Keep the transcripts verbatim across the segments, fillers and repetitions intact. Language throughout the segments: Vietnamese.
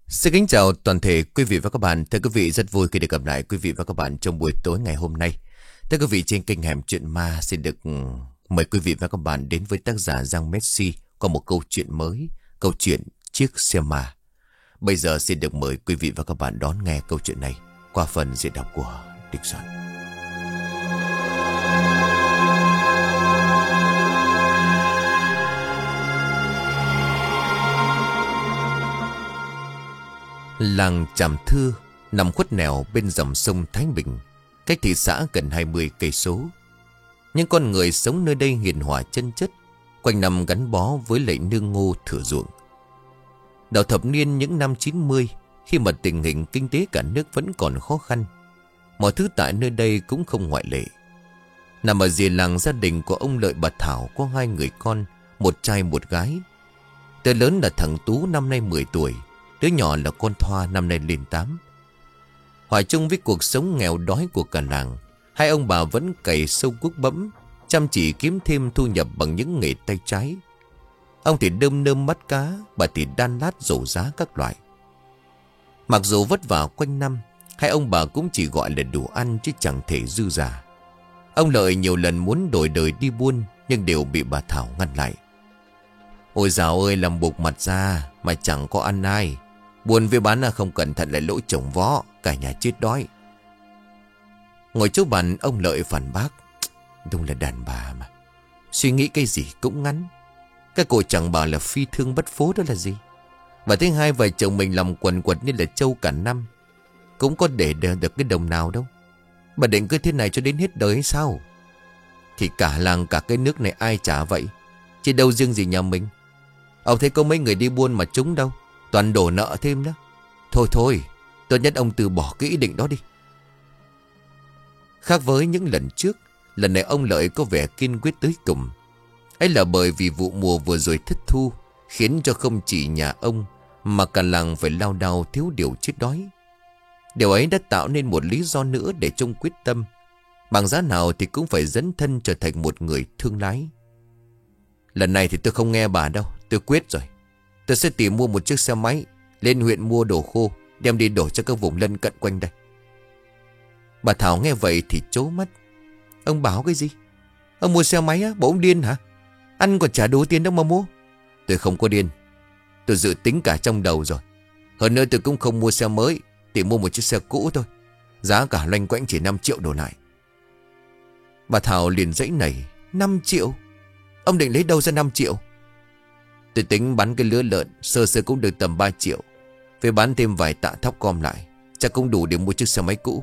Xin kính chào toàn thể quý vị và các bạn. Thưa quý vị, rất vui khi được gặp lại quý vị và các bạn trong buổi tối ngày hôm nay. Thưa quý vị, trên kênh Hẻm Chuyện Ma xin được ừ, mời quý vị và các bạn đến với tác giả Giang Messi có một câu chuyện mới, câu chuyện Chiếc Xe Ma. Bây giờ xin được mời quý vị và các bạn đón nghe câu chuyện này qua phần diễn đọc của Địch Soạn. Làng Tràm Thư nằm khuất nẻo bên dòng sông Thái Bình, cách thị xã gần hai mươi cây số. Những con người sống nơi đây hiền hòa chân chất, quanh năm gắn bó với lệ nương ngô thửa ruộng. Đầu thập niên những năm chín mươi, khi mà tình hình kinh tế cả nước vẫn còn khó khăn, mọi thứ tại nơi đây cũng không ngoại lệ. Nằm ở rìa làng, gia đình của ông Lợi bà Thảo có hai người con, một trai một gái. Đứa lớn là thằng Tú năm nay mười tuổi, đứa nhỏ là con Thoa năm nay lên tám. Hòa chung với cuộc sống nghèo đói của cả làng, hai ông bà vẫn cày sâu cuốc bẫm, chăm chỉ kiếm thêm thu nhập bằng những nghề tay trái. Ông thì đơm nơm bắt cá, bà thì đan lát rổ giá các loại. Mặc dù vất vả quanh năm, hai ông bà cũng chỉ gọi là đủ ăn chứ chẳng thể dư giả. Ông Lợi nhiều lần muốn đổi đời đi buôn, nhưng đều bị bà Thảo ngăn lại. Ôi dào ơi, làm buộc mặt ra mà chẳng có ăn ai. Buôn với bán là không cẩn thận lại lỗ chồng vó, cả nhà chết đói. Ngồi chỗ bàn, ông Lợi phản bác: đúng là đàn bà mà, suy nghĩ cái gì cũng ngắn. Cái cô chẳng bảo là phi thương bất phố đó là gì. Và thứ hai, vợ chồng mình làm quần quật như là trâu cả năm, cũng có để được cái đồng nào đâu. Bà định cứ thế này cho đến hết đời hay sao? Thì cả làng cả cái nước này ai trả vậy, chứ đâu riêng gì nhà mình. Ông thấy có mấy người đi buôn mà trúng đâu, toàn đổ nợ thêm đó. Thôi thôi, tốt nhất ông từ bỏ cái ý định đó đi. Khác với những lần trước, lần này ông Lợi có vẻ kiên quyết tới cùng. Ấy là bởi vì vụ mùa vừa rồi thất thu, khiến cho không chỉ nhà ông mà cả làng phải lao đao thiếu điều chết đói. Điều ấy đã tạo nên một lý do nữa để trông quyết tâm, bằng giá nào thì cũng phải dấn thân trở thành một người thương lái. Lần này thì tôi không nghe bà đâu, tôi quyết rồi. Tôi sẽ tìm mua một chiếc xe máy, lên huyện mua đồ khô, đem đi đổ cho các vùng lân cận quanh đây. Bà Thảo nghe vậy thì trố mắt. Ông bảo cái gì? Ông mua xe máy á, bộ ông điên hả? Ăn còn trả đủ tiền đâu mà mua. Tôi không có điên, tôi dự tính cả trong đầu rồi. Hơn nữa tôi cũng không mua xe mới, thì mua một chiếc xe cũ thôi. Giá cả loanh quanh chỉ năm triệu đổ lại. Bà Thảo liền dãy nảy: năm triệu? Ông định lấy đâu ra năm triệu? Tôi tính bán cái lứa lợn sơ sơ cũng được tầm ba triệu, phải bán thêm vài tạ thóc gom lại, chắc cũng đủ để mua chiếc xe máy cũ.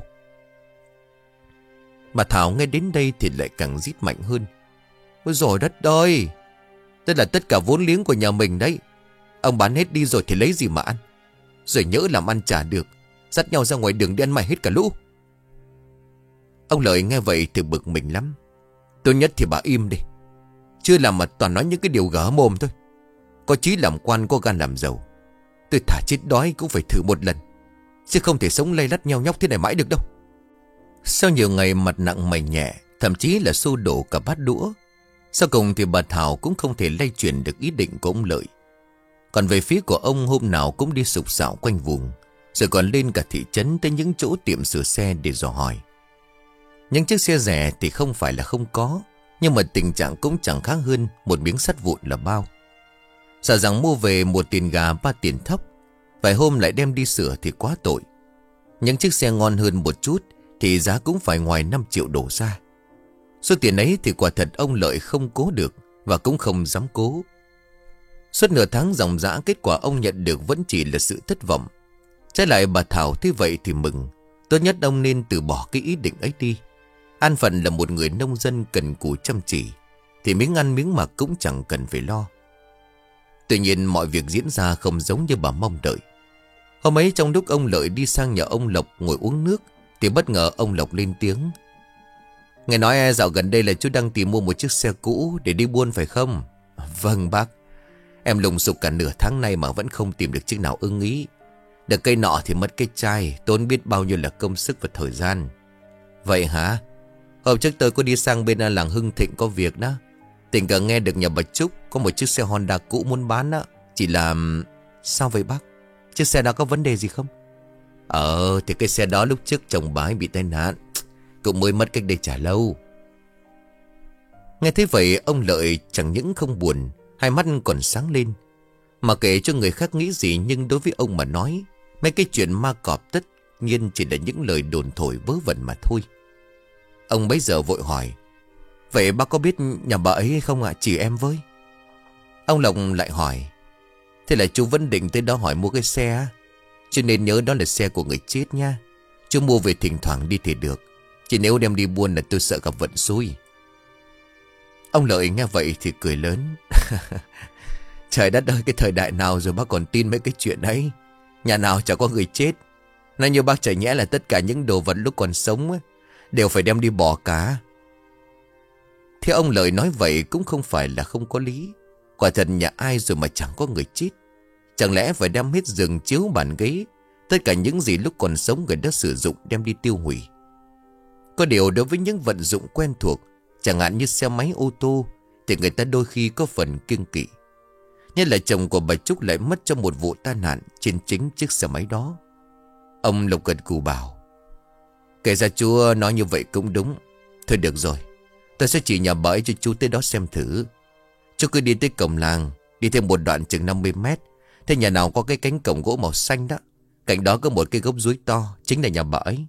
Bà Thảo nghe đến đây thì lại càng rít mạnh hơn. Ôi giời đất ơi, tức là tất cả vốn liếng của nhà mình đấy. Ông bán hết đi rồi thì lấy gì mà ăn? Rồi nhỡ làm ăn chả được, dắt nhau ra ngoài đường đi ăn mày hết cả lũ. Ông Lợi nghe vậy thì bực mình lắm. Tốt nhất thì bà im đi, chưa làm mà toàn nói những cái điều gở mồm thôi. Có chí làm quan có gan làm giàu, tôi thả chết đói cũng phải thử một lần, chứ không thể sống lay lắt nhau nhóc thế này mãi được đâu. Sau nhiều ngày mặt nặng mày nhẹ, thậm chí là xô đổ cả bát đũa, sau cùng thì bà Thảo cũng không thể lay chuyển được ý định của ông Lợi. Còn về phía của ông, hôm nào cũng đi sục sạo quanh vùng, rồi còn lên cả thị trấn tới những chỗ tiệm sửa xe để dò hỏi. Những chiếc xe rẻ thì không phải là không có, nhưng mà tình trạng cũng chẳng khác hơn một miếng sắt vụn là bao. Sợ rằng mua về một tiền gà ba tiền thóc, vài hôm lại đem đi sửa thì quá tội. Những chiếc xe ngon hơn một chút thì giá cũng phải ngoài năm triệu đổ ra. Số tiền ấy thì quả thật ông Lợi không cố được, và cũng không dám cố. Suốt nửa tháng dòng dã, kết quả ông nhận được vẫn chỉ là sự thất vọng. Trái lại bà Thảo thấy vậy thì mừng. Tốt nhất ông nên từ bỏ cái ý định ấy đi. An phận là một người nông dân cần cù chăm chỉ, thì miếng ăn miếng mặc cũng chẳng cần phải lo. Tuy nhiên mọi việc diễn ra không giống như bà mong đợi. Hôm ấy trong lúc ông Lợi đi sang nhà ông Lộc ngồi uống nước, thì bất ngờ ông Lộc lên tiếng: Nghe nói dạo gần đây là chú đang tìm mua một chiếc xe cũ để đi buôn phải không? Vâng bác. Em lùng sục cả nửa tháng nay mà vẫn không tìm được chiếc nào ưng ý. Được cây nọ thì mất cây chai, tốn biết bao nhiêu là công sức và thời gian. Vậy hả? Hôm trước tôi có đi sang bên làng Hưng Thịnh có việc đó. Tình cờ nghe được nhà bà Trúc có một chiếc xe Honda cũ muốn bán đó. Chỉ là... Sao vậy bác? Chiếc xe đó có vấn đề gì không? Ờ thì cái xe đó lúc trước chồng bà ấy bị tai nạn, cũng mới mất cách đây chả lâu. Nghe thế vậy ông Lợi chẳng những không buồn, hai mắt còn sáng lên. Mà kể cho người khác nghĩ gì, nhưng đối với ông mà nói, mấy cái chuyện ma cọp tất nhiên chỉ là những lời đồn thổi vớ vẩn mà thôi. Ông bấy giờ vội hỏi: vậy bác có biết nhà bà ấy không ạ? Chỉ em với. Ông Lộc lại hỏi: thế là chú vẫn định tới đó hỏi mua cái xe á? Chứ nên nhớ đó là xe của người chết nha. Chú mua về thỉnh thoảng đi thì được, chỉ nếu đem đi buôn là tôi sợ gặp vận xui. Ông Lợi nghe vậy thì cười lớn. Trời đất ơi, cái thời đại nào rồi bác còn tin mấy cái chuyện ấy? Nhà nào chả có người chết. Nói như bác chả nhẽ là tất cả những đồ vật lúc còn sống ấy, đều phải đem đi bỏ cả. Thế ông Lợi nói vậy cũng không phải là không có lý. Quả thật nhà ai rồi mà chẳng có người chết. Chẳng lẽ phải đem hết giường chiếu bàn ghế, tất cả những gì lúc còn sống người đã sử dụng đem đi tiêu hủy? Có điều đối với những vận dụng quen thuộc, chẳng hạn như xe máy ô tô, thì người ta đôi khi có phần kiêng kỵ. Nhất là chồng của bà Trúc lại mất trong một vụ tai nạn trên chính chiếc xe máy đó. Ông Lộc gật gù bảo: kể ra chú nói như vậy cũng đúng. Thôi được rồi, tôi sẽ chỉ nhà bà ấy cho chú tới đó xem thử. Chú cứ đi tới cổng làng, đi thêm một đoạn chừng năm mươi mét. Thế nhà nào có cái cánh cổng gỗ màu xanh đó, cạnh đó có một cây gốc dúi to, chính là nhà bà ấy.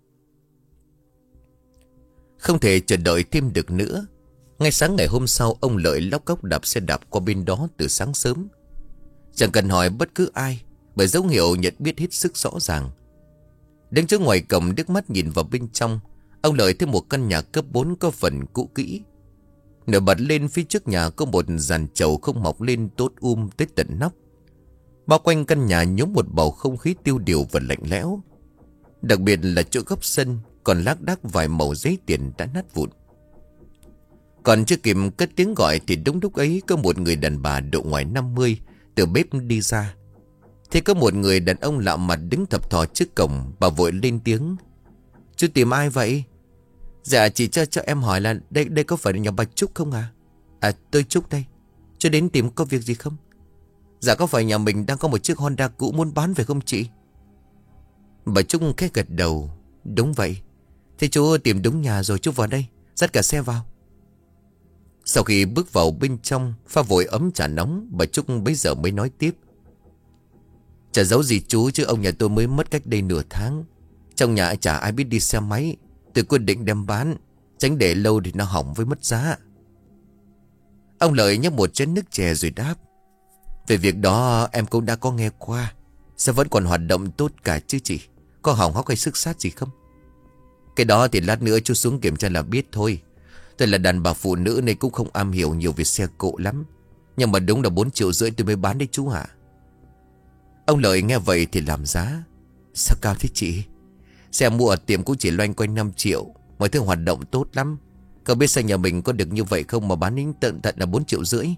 Không thể chờ đợi thêm được nữa. Ngay sáng ngày hôm sau, ông Lợi lóc cóc đạp xe đạp qua bên đó từ sáng sớm. Chẳng cần hỏi bất cứ ai, bởi dấu hiệu nhận biết hết sức rõ ràng. Đứng trước ngoài cổng đứt mắt nhìn vào bên trong, ông Lợi thấy một căn nhà cấp bốn có phần cũ kỹ. Nổi bật lên phía trước nhà có một giàn chầu không mọc lên tốt um tới tận nóc. Bao quanh căn nhà nhốm một bầu không khí tiêu điều và lạnh lẽo. Đặc biệt là chỗ góc sân còn lác đác vài mẩu giấy tiền đã nát vụn. Còn chưa kịp cất tiếng gọi thì đúng lúc ấy có một người đàn bà độ ngoài năm mươi từ bếp đi ra. Thì có một người đàn ông lạ mặt đứng thập thò trước cổng. Bà vội lên tiếng: chú tìm ai vậy? Dạ chỉ cho cho em hỏi là đây đây có phải là nhà bà Trúc không à? À tôi Trúc đây. Chú đến tìm có việc gì không? Dạ có phải nhà mình đang có một chiếc Honda cũ muốn bán phải không chị? Bà Trúc khẽ gật đầu: đúng vậy. Thế chú tìm đúng nhà rồi, chú vào đây, dắt cả xe vào. Sau khi bước vào bên trong, pha vội ấm trà nóng, bà Trúc bấy giờ mới nói tiếp: chả giấu gì chú chứ ông nhà tôi mới mất cách đây nửa tháng. Trong nhà chả ai biết đi xe máy. Tôi quyết định đem bán, tránh để lâu thì nó hỏng với mất giá. Ông Lợi nhấp một chén nước chè rồi đáp: về việc đó em cũng đã có nghe qua. Sao vẫn còn hoạt động tốt cả chứ chị? Có hỏng hóc hay xước sát gì không? Cái đó thì lát nữa chú xuống kiểm tra là biết thôi. Tôi là đàn bà phụ nữ nên cũng không am hiểu nhiều về xe cộ lắm. Nhưng mà đúng là bốn triệu rưỡi tôi mới bán đấy chú hả? Ông Lợi nghe vậy thì làm giá: sao cao thế chị? Xe mua ở tiệm cũng chỉ loanh quanh năm triệu. Mọi thứ hoạt động tốt lắm. Cậu biết sao nhà mình có được như vậy không mà bán đến tận tận là bốn triệu rưỡi?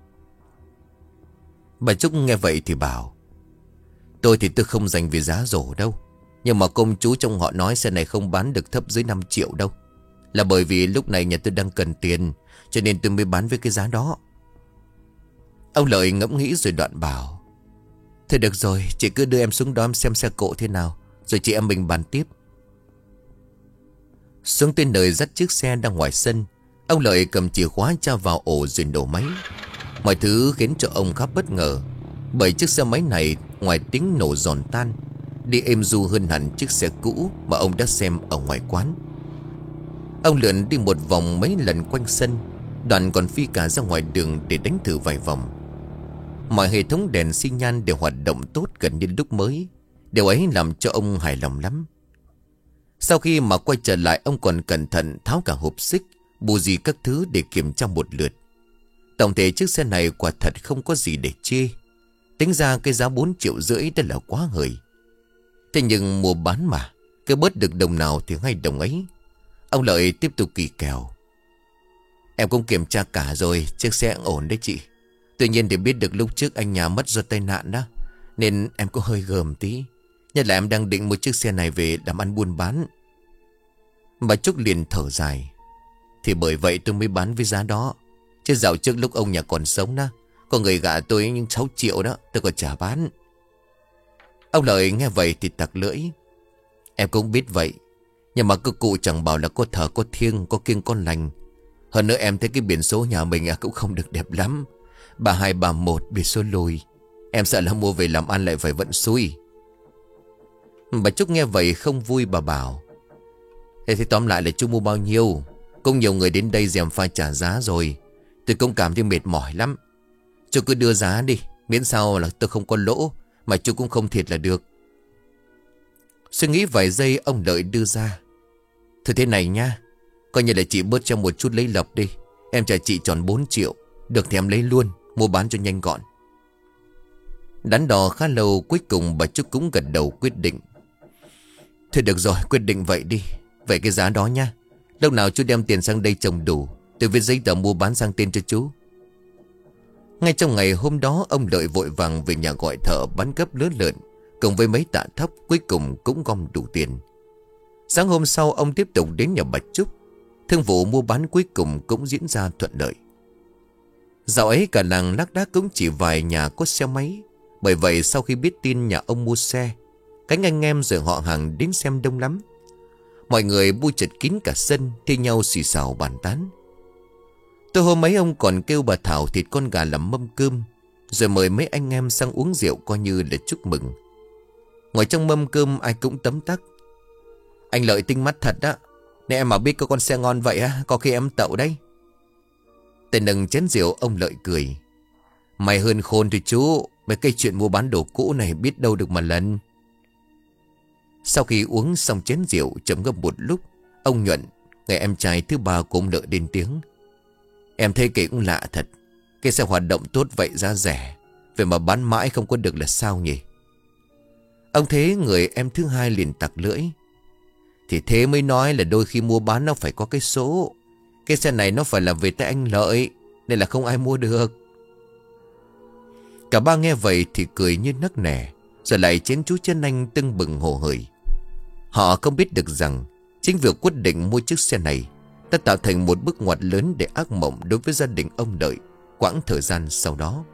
Bà Trúc nghe vậy thì bảo: tôi thì tôi không dành về giá rổ đâu. Nhưng mà công chú trong họ nói xe này không bán được thấp dưới năm triệu đâu. Là bởi vì lúc này nhà tôi đang cần tiền, cho nên tôi mới bán với cái giá đó. Ông Lợi ngẫm nghĩ rồi đoạn bảo: thôi được rồi, chị cứ đưa em xuống đó em xem xe cộ thế nào, rồi chị em mình bàn tiếp. Xuống tới nơi dắt chiếc xe đang ngoài sân, ông Lợi cầm chìa khóa tra vào ổ rồi nổ máy. Mọi thứ khiến cho ông khá bất ngờ, bởi chiếc xe máy này ngoài tiếng nổ giòn tan, đi êm du hơn hẳn chiếc xe cũ mà ông đã xem ở ngoài quán. Ông lượn đi một vòng mấy lần quanh sân, đoạn còn phi cả ra ngoài đường để đánh thử vài vòng. Mọi hệ thống đèn xi nhan đều hoạt động tốt gần như lúc mới. Điều ấy làm cho ông hài lòng lắm. Sau khi mà quay trở lại, ông còn cẩn thận tháo cả hộp xích, buji các thứ để kiểm tra một lượt. Tổng thể chiếc xe này quả thật không có gì để chê. Tính ra cái giá bốn triệu rưỡi đã là quá hời. Thế nhưng mua bán mà, cứ bớt được đồng nào thì ngay đồng ấy. Ông Lợi tiếp tục kỳ kèo: em cũng kiểm tra cả rồi, chiếc xe ổn đấy chị. Tuy nhiên để biết được lúc trước anh nhà mất do tai nạn đó, nên em cũng hơi gờm tí. Nhất là em đang định một chiếc xe này về làm ăn buôn bán. Bà Trúc liền thở dài: thì bởi vậy tôi mới bán với giá đó. Chứ dạo trước lúc ông nhà còn sống đó, có người gạ tôi những sáu triệu đó, tôi còn chả bán. Ông Lợi nghe vậy thì tặc lưỡi. Em cũng biết vậy, nhưng mà cứ cụ chẳng bảo là có thờ có thiêng, có kiêng có lành. Hơn nữa em thấy cái biển số nhà mình cũng không được đẹp lắm, ba hai ba một biển số lùi. Em sợ là mua về làm ăn lại phải vận xui. Bà Trúc nghe vậy không vui, bà bảo. Thế thì tóm lại là chú mua bao nhiêu? Cũng nhiều người đến đây gièm pha trả giá rồi, tôi cũng cảm thấy mệt mỏi lắm. Chú cứ đưa giá đi, miễn sao là tôi không có lỗ, mà chú cũng không thiệt là được. Suy nghĩ vài giây, ông Lợi đưa ra. Thôi thế này nha, coi như là chị bớt cho một chút lấy lộc đi. Em trả chị tròn bốn triệu. Được thì em lấy luôn, mua bán cho nhanh gọn. Đắn đo khá lâu, cuối cùng bà Trúc cũng gật đầu quyết định. Thôi được rồi, quyết định vậy đi. Vậy cái giá đó nha. Lúc nào chú đem tiền sang đây trồng đủ, tôi viết giấy tờ mua bán sang tên cho chú. Ngay trong ngày hôm đó, ông Lợi vội vàng về nhà gọi thợ bán gấp lứa lợn, cùng với mấy tạ thóc, cuối cùng cũng gom đủ tiền. Sáng hôm sau, ông tiếp tục đến nhà bà Trúc. Thương vụ mua bán cuối cùng cũng diễn ra thuận lợi. Dạo ấy cả làng lác đác cũng chỉ vài nhà có xe máy. Bởi vậy sau khi biết tin nhà ông mua xe, cánh anh em rồi họ hàng đến xem đông lắm. Mọi người bu chật kín cả sân, thi nhau xì xào bàn tán. Tôi hôm ấy ông còn kêu bà Thảo thịt con gà làm mâm cơm, rồi mời mấy anh em sang uống rượu coi như là chúc mừng. Ngồi trong mâm cơm ai cũng tấm tắc. Anh Lợi tinh mắt thật đó. Nếu em mà biết có con xe ngon vậy á, có khi em tậu đấy. Tên nâng chén rượu, ông Lợi cười. Mày hơn khôn thì chú. Mấy cái chuyện mua bán đồ cũ này biết đâu được mà lần. Sau khi uống xong chén rượu chấm ngâm một lúc, ông Nhuận, người em trai thứ ba của ông Lợi lên tiếng. Em thấy kể cũng lạ thật. Cái xe hoạt động tốt vậy giá rẻ, vậy mà bán mãi không có được là sao nhỉ? Ông Thế, người em thứ hai, liền tặc lưỡi. Thì thế mới nói là đôi khi mua bán nó phải có cái số. Cái xe này nó phải là về tay anh Lợi, nên là không ai mua được. Cả ba nghe vậy thì cười như nấc nẻ, rồi lại chén chú Trấn Anh tưng bừng hồ hởi. Họ không biết được rằng chính việc quyết định mua chiếc xe này đã tạo thành một bước ngoặt lớn để ác mộng đối với gia đình ông Lợi quãng thời gian sau đó.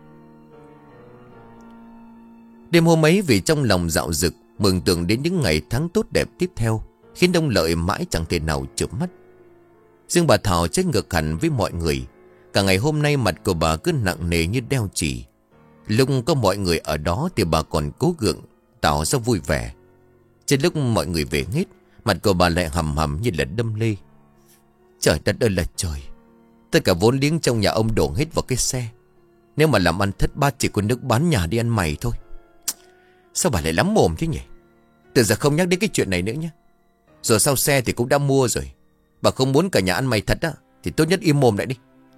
Đêm hôm ấy, vì trong lòng dạo dực mường tượng đến những ngày tháng tốt đẹp tiếp theo, khiến ông Lợi mãi chẳng thể nào chợp mắt. Riêng bà Thảo trái ngược hẳn với mọi người. Cả ngày hôm nay mặt của bà cứ nặng nề như đeo chì. Lúc có mọi người ở đó thì bà còn cố gượng tỏ ra vui vẻ. Trên lúc mọi người về hết, mặt của bà lại hầm hầm như là đâm lê. Trời đất ơi là trời, tất cả vốn liếng trong nhà ông đổ hết vào cái xe. Nếu mà làm ăn thất bát chỉ có nước bán nhà đi ăn mày thôi. Sao bà lại lắm mồm thế nhỉ? Từ giờ không nhắc đến cái chuyện này nữa nhé. Rồi sau xe thì cũng đã mua rồi. Bà không muốn cả nhà ăn mày thật á, thì tốt nhất im mồm lại đi.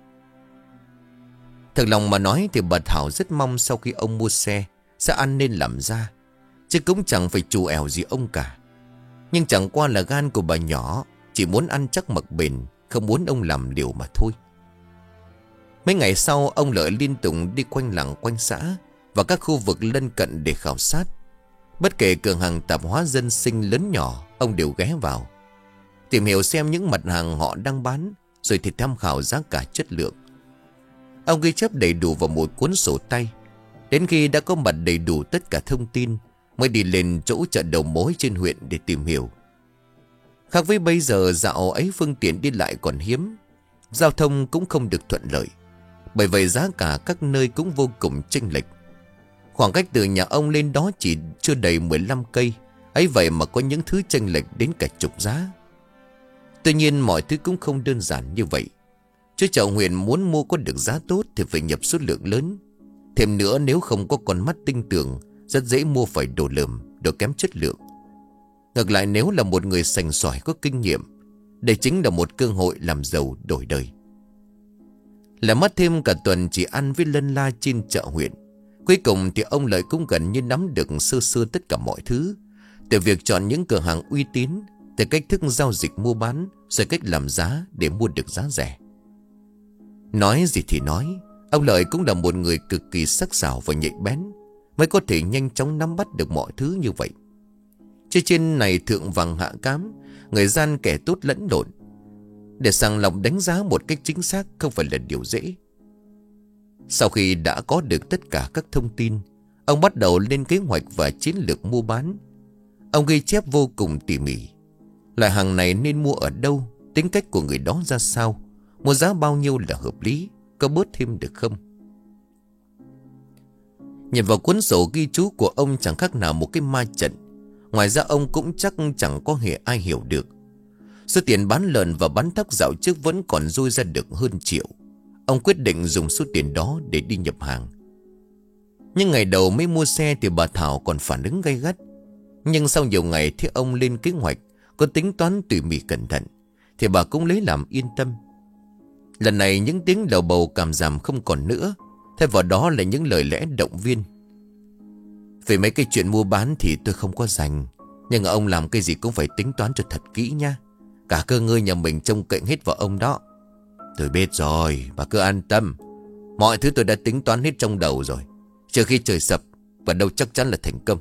Thật lòng mà nói thì bà Thảo rất mong sau khi ông mua xe sẽ ăn nên làm ra, chứ cũng chẳng phải trù ẻo gì ông cả. Nhưng chẳng qua là gan của bà nhỏ, chỉ muốn ăn chắc mặc bền, không muốn ông làm điều mà thôi. Mấy ngày sau, ông Lợi liên tục đi quanh làng quanh xã và các khu vực lân cận để khảo sát. Bất kể cửa hàng tạp hóa dân sinh lớn nhỏ, ông đều ghé vào, tìm hiểu xem những mặt hàng họ đang bán, rồi thì tham khảo giá cả chất lượng. Ông ghi chép đầy đủ vào một cuốn sổ tay. Đến khi đã có mặt đầy đủ tất cả thông tin, mới đi lên chỗ chợ đầu mối trên huyện để tìm hiểu. Khác với bây giờ, dạo ấy phương tiện đi lại còn hiếm, giao thông cũng không được thuận lợi. Bởi vậy giá cả các nơi cũng vô cùng chênh lệch. Khoảng cách từ nhà ông lên đó chỉ chưa đầy mười lăm cây, ấy vậy mà có những thứ chênh lệch đến cả chục giá. Tuy nhiên mọi thứ cũng không đơn giản như vậy. Chứ chợ huyện muốn mua có được giá tốt thì phải nhập số lượng lớn. Thêm nữa, nếu không có con mắt tinh tường, rất dễ mua phải đồ lởm, đồ kém chất lượng. Ngược lại, nếu là một người sành sỏi có kinh nghiệm, đây chính là một cơ hội làm giàu đổi đời. Là mất thêm cả tuần chỉ ăn với lân la trên chợ huyện, cuối cùng thì ông Lợi cũng gần như nắm được sơ sơ tất cả mọi thứ. Từ việc chọn những cửa hàng uy tín, từ cách thức giao dịch mua bán, rồi cách làm giá để mua được giá rẻ. Nói gì thì nói, ông Lợi cũng là một người cực kỳ sắc sảo và nhạy bén, mới có thể nhanh chóng nắm bắt được mọi thứ như vậy. Chứ trên này thượng vàng hạ cám, người gian kẻ tốt lẫn lộn. Để sàng lọc đánh giá một cách chính xác không phải là điều dễ. Sau khi đã có được tất cả các thông tin, Ông bắt đầu lên kế hoạch và chiến lược mua bán. Ông ghi chép vô cùng tỉ mỉ. Loại hàng này nên mua ở đâu, tính cách của người đó ra sao, mua giá bao nhiêu là hợp lý, có bớt thêm được không. Nhìn vào cuốn sổ ghi chú của ông chẳng khác nào một cái ma trận. Ngoài ra ông cũng chắc chẳng có hề ai hiểu được. Số tiền bán lợn và bán thóc dạo trước vẫn còn dôi ra được hơn triệu. Ông quyết định dùng số tiền đó để đi nhập hàng. Nhưng ngày đầu mới mua xe thì bà Thảo còn phản ứng gay gắt. Nhưng sau nhiều ngày thì ông lên kế hoạch, có tính toán tỉ mỉ cẩn thận, thì bà cũng lấy làm yên tâm. Lần này những tiếng lầu bầu cảm giảm không còn nữa, thay vào đó là những lời lẽ động viên. Về mấy cái chuyện mua bán thì tôi không có dành, nhưng ông làm cái gì cũng phải tính toán cho thật kỹ nha. Cả cơ ngơi nhà mình trông cậy hết vào ông đó. Tôi biết rồi, bà cứ an tâm. Mọi thứ tôi đã tính toán hết trong đầu rồi. Trừ khi trời sập, và đâu chắc chắn là thành công.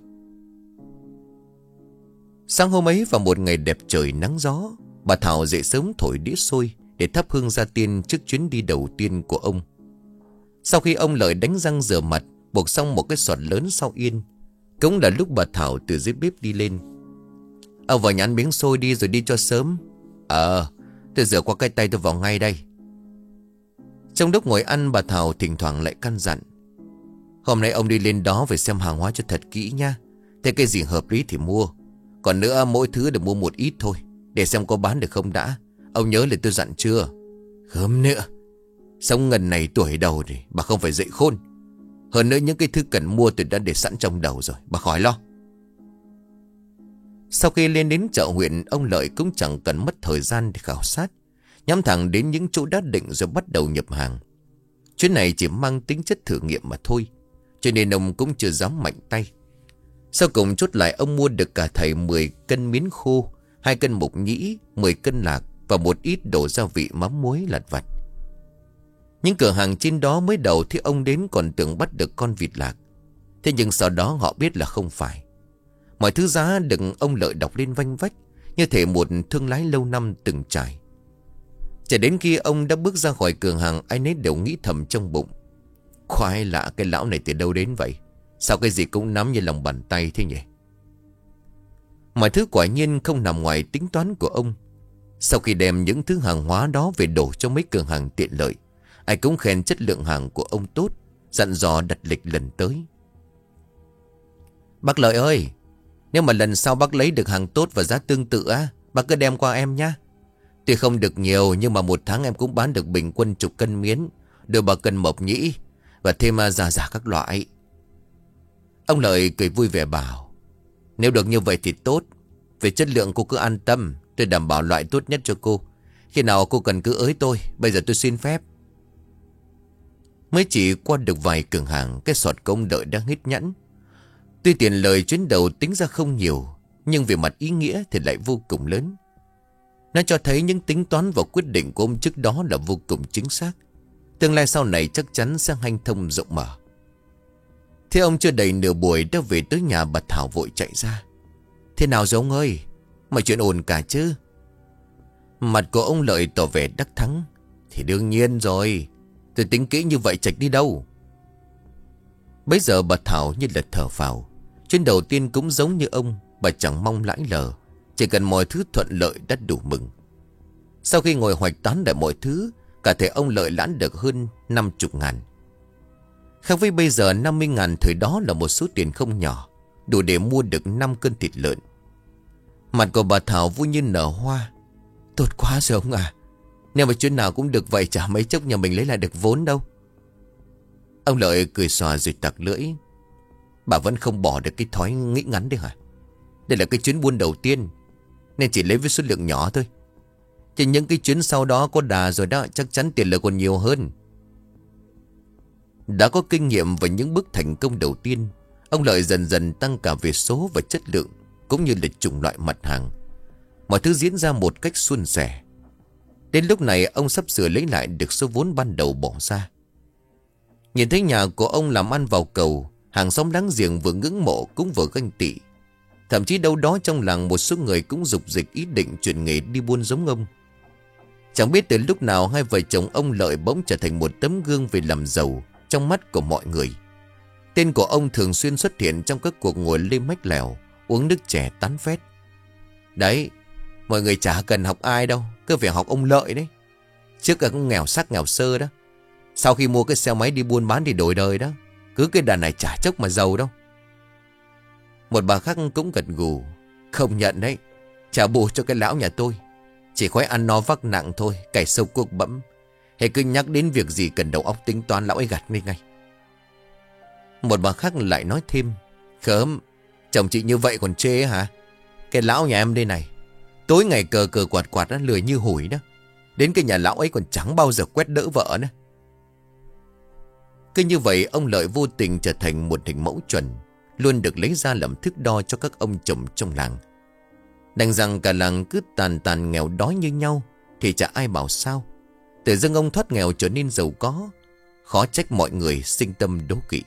Sáng hôm ấy vào một ngày đẹp trời nắng gió, bà Thảo dậy sớm thổi đĩa xôi để thắp hương gia tiên trước chuyến đi đầu tiên của ông. Sau khi ông Lợi đánh răng rửa mặt, buộc xong một cái xọt lớn sau yên, cũng là lúc bà Thảo từ dưới bếp đi lên. Ông vào nhà ăn miếng xôi đi rồi đi cho sớm. Ờ, tôi rửa qua cái tay tôi vào ngay đây. Trong lúc ngồi ăn, bà Thảo thỉnh thoảng lại căn dặn. Hôm nay ông đi lên đó phải xem hàng hóa cho thật kỹ nha. Thế cái gì hợp lý thì mua. Còn nữa mỗi thứ được mua một ít thôi, để xem có bán được không đã. Ông nhớ lời tôi dặn chưa? Gớm nữa, sống ngần này tuổi đầu thì bà không phải dậy khôn. Hơn nữa những cái thứ cần mua tôi đã để sẵn trong đầu rồi, bà khỏi lo. Sau khi lên đến chợ huyện, ông Lợi cũng chẳng cần mất thời gian để khảo sát, nhắm thẳng đến những chỗ đã định rồi bắt đầu nhập hàng. Chuyến này chỉ mang tính chất thử nghiệm mà thôi, cho nên ông cũng chưa dám mạnh tay. Sau cùng chốt lại, ông mua được cả thảy mười cân miến khô, hai cân mục nhĩ, mười cân lạc và một ít đồ gia vị mắm muối lặt vặt. Những cửa hàng trên đó mới đầu thì ông đến còn tưởng bắt được con vịt lạc. Thế nhưng sau đó họ biết là không phải. Mọi thứ giá đừng ông Lợi đọc lên vanh vách, như thể một thương lái lâu năm từng trải. Chỉ đến khi ông đã bước ra khỏi cửa hàng, ai nấy đều nghĩ thầm trong bụng. Khoai lạ, cái lão này từ đâu đến vậy? Sao cái gì cũng nắm như lòng bàn tay thế nhỉ? Mọi thứ quả nhiên không nằm ngoài tính toán của ông. Sau khi đem những thứ hàng hóa đó về đổ cho mấy cửa hàng tiện lợi, ai cũng khen chất lượng hàng của ông tốt, dặn dò đặt lịch lần tới. Bác Lợi ơi, nếu mà lần sau bác lấy được hàng tốt và giá tương tự á, bác cứ đem qua em nhá. Tuy không được nhiều nhưng mà một tháng em cũng bán được bình quân chục cân miến, đôi ba cân mộc nhĩ và thêm giả giả các loại. Ông Lợi cười vui vẻ bảo, nếu được như vậy thì tốt. Về chất lượng cô cứ an tâm, tôi đảm bảo loại tốt nhất cho cô. Khi nào cô cần cứ ới tôi, bây giờ tôi xin phép. Mới chỉ qua được vài cửa hàng, cái sọt của ông Lợi đang hết nhẵn. Tuy tiền lời chuyến đầu tính ra không nhiều, nhưng về mặt ý nghĩa thì lại vô cùng lớn. Nó cho thấy những tính toán và quyết định của ông trước đó là vô cùng chính xác. Tương lai sau này chắc chắn sẽ hanh thông rộng mở. Thế ông chưa đầy nửa buổi đã về tới nhà bà Thảo vội chạy ra. Thế nào rồi ông ơi? Mọi chuyện ổn cả chứ? Mặt của ông Lợi tỏ vẻ đắc thắng. Thì đương nhiên rồi, tôi tính kỹ như vậy chạch đi đâu. Bấy giờ bà Thảo như là thở phào. Chuyến đầu tiên cũng giống như ông, bà chẳng mong lãi lờ, chỉ cần mọi thứ thuận lợi đã đủ mừng. Sau khi ngồi hoạch toán lại mọi thứ, cả thể ông Lợi lãn được hơn năm mươi ngàn. Khác với bây giờ, năm mươi ngàn thời đó là một số tiền không nhỏ, đủ để mua được năm cân thịt lợn. Mặt của bà Thảo vui như nở hoa. Tốt quá rồi ông à. Nếu mà chuyến nào cũng được vậy, chả mấy chốc nhà mình lấy lại được vốn đâu. Ông Lợi cười xòa rồi tặc lưỡi. Bà vẫn không bỏ được cái thói nghĩ ngắn đấy hả? Đây là cái chuyến buôn đầu tiên, nên chỉ lấy với số lượng nhỏ thôi. Chứ những cái chuyến sau đó có đà rồi đó, chắc chắn tiền lợi còn nhiều hơn. Đã có kinh nghiệm và những bước thành công đầu tiên, ông Lợi dần dần tăng cả về số và chất lượng, cũng như là chủng loại mặt hàng. Mọi thứ diễn ra một cách suôn sẻ. Đến lúc này ông sắp sửa lấy lại được số vốn ban đầu bỏ ra. Nhìn thấy nhà của ông làm ăn vào cầu, hàng xóm láng giềng vừa ngưỡng mộ cũng vừa ganh tị. Thậm chí đâu đó trong làng một số người cũng dục dịch ý định chuyển nghề đi buôn giống ông. Chẳng biết từ lúc nào hai vợ chồng ông Lợi bỗng trở thành một tấm gương về làm giàu trong mắt của mọi người. Tên của ông thường xuyên xuất hiện trong các cuộc ngồi lê mách lèo, uống nước chè tán phét. Đấy, mọi người chả cần học ai đâu, cứ phải học ông Lợi đấy. Trước là cũng nghèo sắc nghèo sơ đó. Sau khi mua cái xe máy đi buôn bán thì đổi đời đó. Cứ cái đàn này chả chốc mà giàu đâu. Một bà khác cũng gật gù. Không nhận đấy, trả bù cho cái lão nhà tôi. Chỉ khói ăn no vác nặng thôi, cày sâu cuốc bẫm. Hay cứ nhắc đến việc gì cần đầu óc tính toán lão ấy gạt đi ngay. Một bà khác lại nói thêm. Khớm, chồng chị như vậy còn chê hả? Cái lão nhà em đây này, tối ngày cờ cờ quạt quạt đó, lười như hủi đó. Đến cái nhà lão ấy còn chẳng bao giờ quét đỡ vợ nữa. Cứ như vậy ông Lợi vô tình trở thành một hình mẫu chuẩn, luôn được lấy ra làm thước đo cho các ông chồng trong làng. Đành rằng cả làng cứ tàn tàn nghèo đói như nhau thì chả ai bảo sao. Tự dưng ông thoát nghèo trở nên giàu có, khó trách mọi người sinh tâm đố kỵ.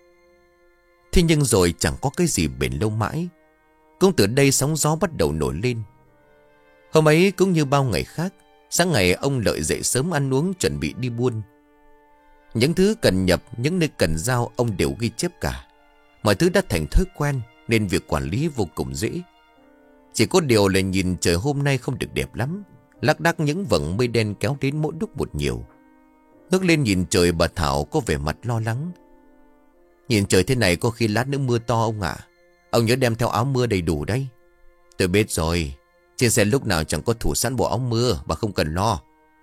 Thế nhưng rồi chẳng có cái gì bền lâu mãi. Cũng từ đây sóng gió bắt đầu nổi lên. Hôm ấy cũng như bao ngày khác, sáng ngày ông Lợi dậy sớm ăn uống chuẩn bị đi buôn. Những thứ cần nhập, những nơi cần giao ông đều ghi chép cả. Mọi thứ đã thành thói quen nên việc quản lý vô cùng dễ. Chỉ có điều là nhìn trời hôm nay không được đẹp lắm. Lác đác những vầng mây đen kéo đến mỗi lúc một nhiều. Ngước lên nhìn trời, bà Thảo có vẻ mặt lo lắng. Nhìn trời thế này có khi lát nữa mưa to ông ạ. Ông nhớ đem theo áo mưa đầy đủ đấy. Tôi biết rồi, trên xe lúc nào chẳng có thủ sẵn bộ áo mưa, bà không cần lo.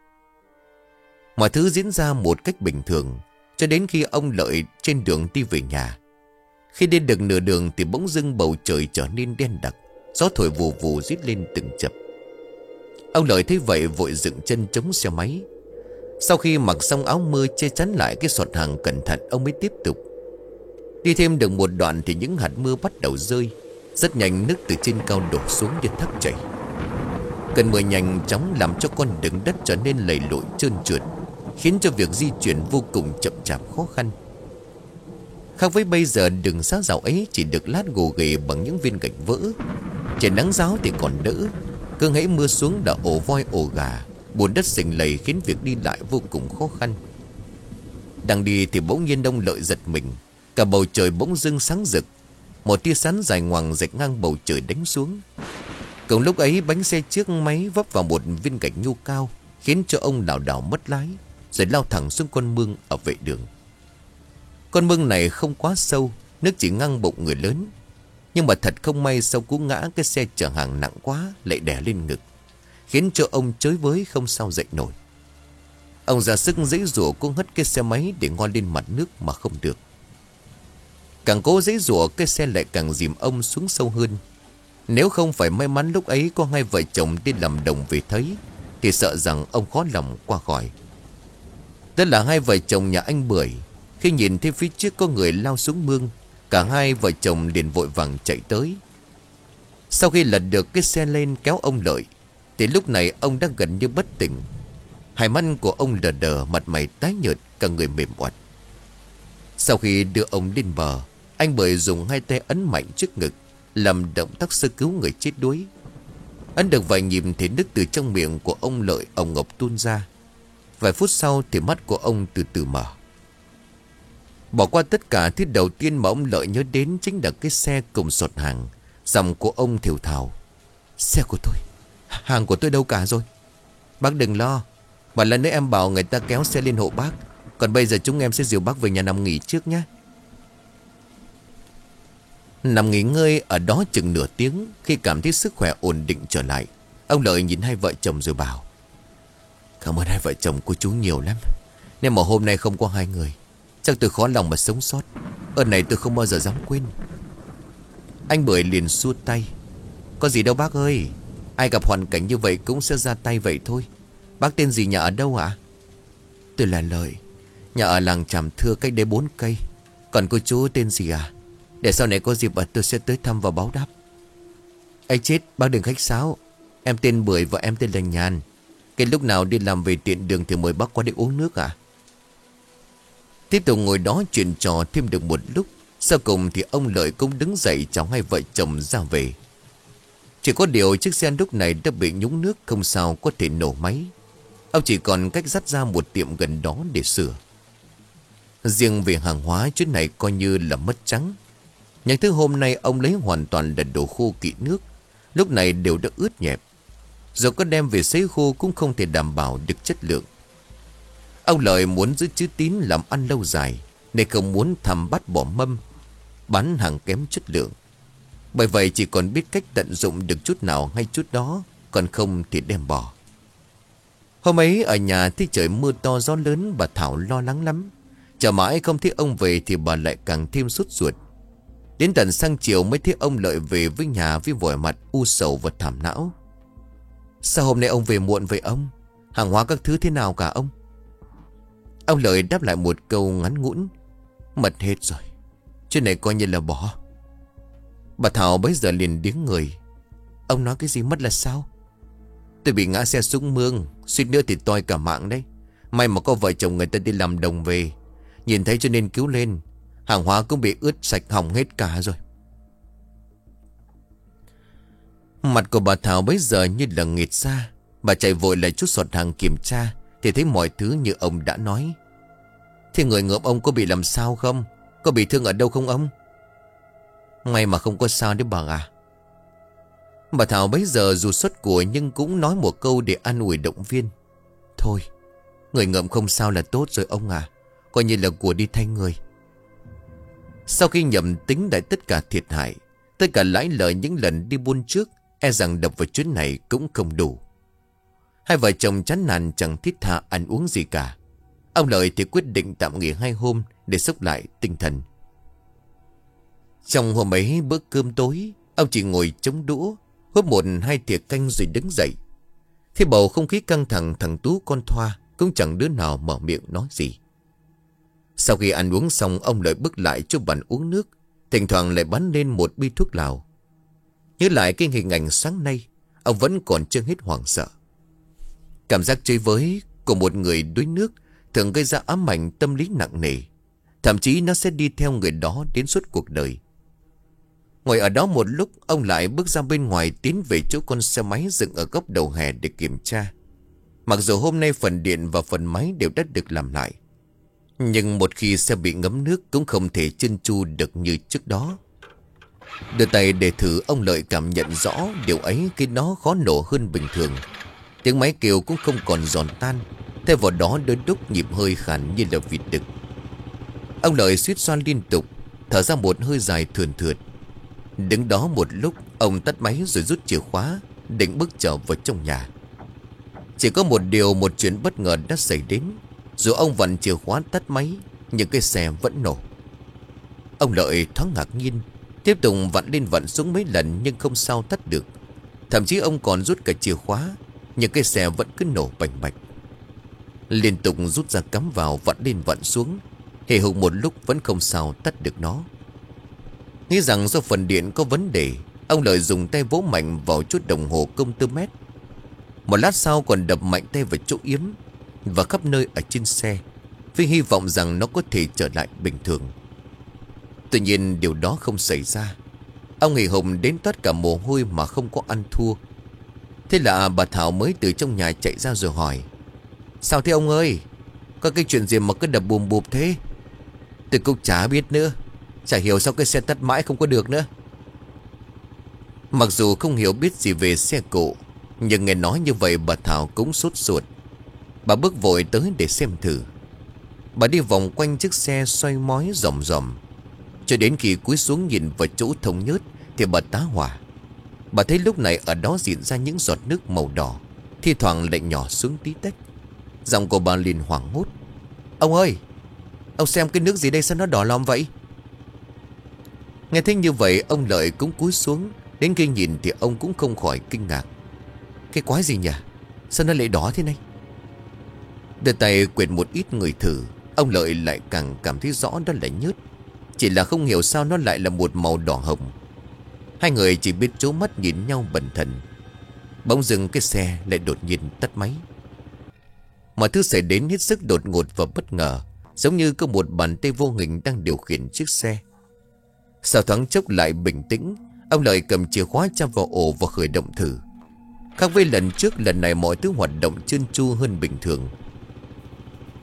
Mọi thứ diễn ra một cách bình thường cho đến khi ông Lợi trên đường đi về nhà. Khi đi được nửa đường thì bỗng dưng bầu trời trở nên đen đặc, gió thổi vù vù rít lên từng chập. Ông Lợi thấy vậy vội dựng chân chống xe máy. Sau khi mặc xong áo mưa che chắn lại cái sọt hàng cẩn thận, ông mới tiếp tục. Đi thêm được một đoạn thì những hạt mưa bắt đầu rơi. Rất nhanh nước từ trên cao đổ xuống như thác chảy. Cơn mưa nhanh chóng làm cho con đường đất trở nên lầy lội trơn trượt, khiến cho việc di chuyển vô cùng chậm chạp khó khăn. Khác với bây giờ, đường xá rào ấy chỉ được lát gồ ghề bằng những viên gạch vỡ. Trời nắng ráo thì còn đỡ, cứ hễ mưa xuống đã ổ voi ổ gà, bùn đất sình lầy khiến việc đi lại vô cùng khó khăn. Đang đi thì bỗng nhiên ông Lợi giật mình. Cả bầu trời bỗng dưng sáng rực, một tia sáng dài ngoằng rạch ngang bầu trời đánh xuống. Cùng lúc ấy bánh xe trước máy vấp vào một viên gạch nhô cao, khiến cho ông lảo đảo mất lái, rồi lao thẳng xuống con mương ở vệ đường. Con mương này không quá sâu, nước chỉ ngang bụng người lớn. Nhưng mà thật không may, sau cú ngã, cái xe chở hàng nặng quá lại đè lên ngực, khiến cho ông chới với không sao dậy nổi. Ông ra sức giãy giụa cố hất cái xe máy để ngoi lên mặt nước mà không được. Càng cố giãy giụa, cái xe lại càng dìm ông xuống sâu hơn. Nếu không phải may mắn lúc ấy có hai vợ chồng đi làm đồng về thấy, thì sợ rằng ông khó lòng qua khỏi. Tức là hai vợ chồng nhà anh Bưởi. Khi nhìn thấy phía trước có người lao xuống mương, cả hai vợ chồng liền vội vàng chạy tới. Sau khi lật được cái xe lên kéo ông Lợi, thì lúc này ông đã gần như bất tỉnh. Hai mắt của ông đờ đờ, mặt mày tái nhợt, cả người mềm oặt. Sau khi đưa ông lên bờ, anh Bưởi dùng hai tay ấn mạnh trước ngực, làm động tác sơ cứu người chết đuối. Ấn được vài nhịp thì nước từ trong miệng của ông Lợi ồng ngọc tuôn ra. Vài phút sau thì mắt của ông từ từ mở. Bỏ qua tất cả, thứ đầu tiên mà ông Lợi nhớ đến chính là cái xe cùng sọt hàng. Giọng của ông thều thào: "Xe của tôi, hàng của tôi đâu cả rồi?" "Bác đừng lo, mà lần nữa em bảo người ta kéo xe lên hộ bác. Còn bây giờ chúng em sẽ dìu bác về nhà nằm nghỉ trước nhé." Nằm nghỉ ngơi ở đó chừng nửa tiếng. Khi cảm thấy sức khỏe ổn định trở lại, ông Lợi nhìn hai vợ chồng rồi bảo: "Cảm ơn hai vợ chồng của chú nhiều lắm. Nếu mà hôm nay không có hai người, chắc tôi khó lòng mà sống sót. Ơn này tôi không bao giờ dám quên." Anh Bưởi liền xua tay: "Có gì đâu bác ơi, ai gặp hoàn cảnh như vậy cũng sẽ ra tay vậy thôi. Bác tên gì, nhà ở đâu ạ?" "Tôi là Lợi, nhà ở làng Tràm Thưa, cách đây bốn cây. Còn cô chú tên gì à? Để sau này có dịp tôi sẽ tới thăm và báo đáp." "Ấy chết, bác đừng khách sáo. Em tên Bưởi và em tên là Nhàn. Cái lúc nào đi làm về tiện đường thì mời bác qua đây uống nước ạ." Tiếp tục ngồi đó chuyện trò thêm được một lúc, sau cùng thì ông Lợi cũng đứng dậy chào hai vợ chồng ra về. Chỉ có điều chiếc xe lúc này đã bị nhúng nước, không sao có thể nổ máy. Ông chỉ còn cách dắt ra một tiệm gần đó để sửa. Riêng về hàng hóa, chuyến này coi như là mất trắng. Những thứ hôm nay ông lấy hoàn toàn là đồ khô kỵ nước, lúc này đều đã ướt nhẹp. Dù có đem về sấy khô cũng không thể đảm bảo được chất lượng. Ông Lợi muốn giữ chữ tín làm ăn lâu dài, nên không muốn thầm bắt bỏ mâm, bán hàng kém chất lượng. Bởi vậy chỉ còn biết cách tận dụng được chút nào hay chút đó, còn không thì đem bỏ. Hôm ấy ở nhà thấy trời mưa to gió lớn, bà Thảo lo lắng lắm. Chờ mãi không thấy ông về thì bà lại càng thêm sốt ruột. Đến tận sang chiều mới thấy ông Lợi về với nhà với vẻ mặt u sầu và thảm não. Sao hôm nay ông về muộn vậy ông? Hàng hóa các thứ thế nào cả ông? Ông Lợi đáp lại một câu ngắn ngũn: mất hết rồi, chuyện này coi như là bỏ. Bà Thảo bấy giờ liền điếng người. Ông nói cái gì mất là sao? Tôi bị ngã xe xuống mương, suýt nữa thì toi cả mạng đấy. May mà có vợ chồng người ta đi làm đồng về, nhìn thấy cho nên cứu lên. Hàng hóa cũng bị ướt sạch hỏng hết cả rồi. Mặt của bà Thảo bấy giờ như là nghệt ra. Bà chạy vội lại chút sọt hàng kiểm tra, thì thấy mọi thứ như ông đã nói. Thế người ngợm ông có bị làm sao không? Có bị thương ở đâu không ông? May mà không có sao đấy bà à. Bà Thảo bấy giờ dù sốt của nhưng cũng nói một câu để an ủi động viên. Thôi, người ngợm không sao là tốt rồi ông à. Coi như là của đi thay người. Sau khi nhầm tính lại tất cả thiệt hại, tất cả lãi lợi những lần đi buôn trước, e rằng đập vào chuyến này cũng không đủ. Hai vợ chồng chán nản chẳng thiết tha ăn uống gì cả. Ông Lợi thì quyết định tạm nghỉ hai hôm để xốc lại tinh thần. Trong hôm ấy bữa cơm tối, ông chỉ ngồi chống đũa, húp một hai thìa canh rồi đứng dậy. Thế bầu không khí căng thẳng, thằng Tú con Thoa cũng chẳng đứa nào mở miệng nói gì. Sau khi ăn uống xong, ông Lợi bước lại cho bàn uống nước, thỉnh thoảng lại bắn lên một bi thuốc lào. Nhớ lại cái hình ảnh sáng nay, ông vẫn còn chưa hết hoảng sợ. Cảm giác chơi với của một người đuối nước thường gây ra ám ảnh tâm lý nặng nề. Thậm chí nó sẽ đi theo người đó đến suốt cuộc đời. Ngồi ở đó một lúc, ông lại bước ra bên ngoài, tiến về chỗ con xe máy dựng ở góc đầu hè để kiểm tra. Mặc dù hôm nay phần điện và phần máy đều đã được làm lại, nhưng một khi xe bị ngấm nước cũng không thể trơn tru được như trước đó. Đưa tay để thử, ông Lợi cảm nhận rõ điều ấy khi nó khó nổ hơn bình thường. Tiếng máy kêu cũng không còn giòn tan, thay vào đó đôi đúc nhịp hơi khản như là vịt đực. Ông Lợi suýt xoa liên tục, thở ra một hơi dài thườn thượt. Đứng đó một lúc, ông tắt máy rồi rút chìa khóa, định bước trở vào trong nhà. Chỉ có một điều, một chuyện bất ngờ đã xảy đến. Dù ông vặn chìa khóa tắt máy, nhưng cái xe vẫn nổ. Ông Lợi thoáng ngạc nhiên, tiếp tục vặn lên vặn xuống mấy lần nhưng không sao tắt được. Thậm chí ông còn rút cả chìa khóa, nhưng cái xe vẫn cứ nổ bành bạch. Liên tục rút ra cắm vào, vặn lên vặn xuống, hề hụt một lúc vẫn không sao tắt được nó. Nghĩ rằng do phần điện có vấn đề, ông Lợi dùng tay vỗ mạnh vào chút đồng hồ công tơ mét. Một lát sau còn đập mạnh tay vào chỗ yếm và khắp nơi ở trên xe, với hy vọng rằng nó có thể trở lại bình thường. Tuy nhiên điều đó không xảy ra. Ông Hì Hùng đến toát cả mồ hôi mà không có ăn thua. Thế là bà Thảo mới từ trong nhà chạy ra rồi hỏi: Sao thế ông ơi? Có cái chuyện gì mà cứ đập bùm bụp thế? Tôi cũng chả biết nữa. Chả hiểu sao cái xe tắt mãi không có được nữa. Mặc dù không hiểu biết gì về xe cộ, nhưng nghe nói như vậy bà Thảo cũng sốt ruột. Bà bước vội tới để xem thử. Bà đi vòng quanh chiếc xe xoay mói ròm ròm, cho đến khi cúi xuống nhìn vào chỗ thông nhớt thì bà tá hỏa. Bà thấy lúc này ở đó diễn ra những giọt nước màu đỏ, thi thoảng lại nhỏ xuống tí tách. Giọng của bà liền hoảng hốt: Ông ơi, ông xem cái nước gì đây, sao nó đỏ lòm vậy? Nghe thấy như vậy, ông Lợi cũng cúi xuống. Đến khi nhìn thì ông cũng không khỏi kinh ngạc. Cái quái gì nhỉ? Sao nó lại đỏ thế này? Đưa tay quệt một ít người thử, ông Lợi lại càng cảm thấy rõ đó là nhớt. Chỉ là không hiểu sao nó lại là một màu đỏ hồng. Hai người chỉ biết trố mắt nhìn nhau bần thần. Bỗng dưng cái xe lại đột nhiên tắt máy. Mọi thứ xảy đến hết sức đột ngột và bất ngờ, giống như có một bàn tay vô hình đang điều khiển chiếc xe. Sau thoáng chốc lại bình tĩnh, ông Lợi cầm chìa khóa tra vào ổ và khởi động thử. Khác với lần trước, lần này mọi thứ hoạt động trơn tru hơn bình thường.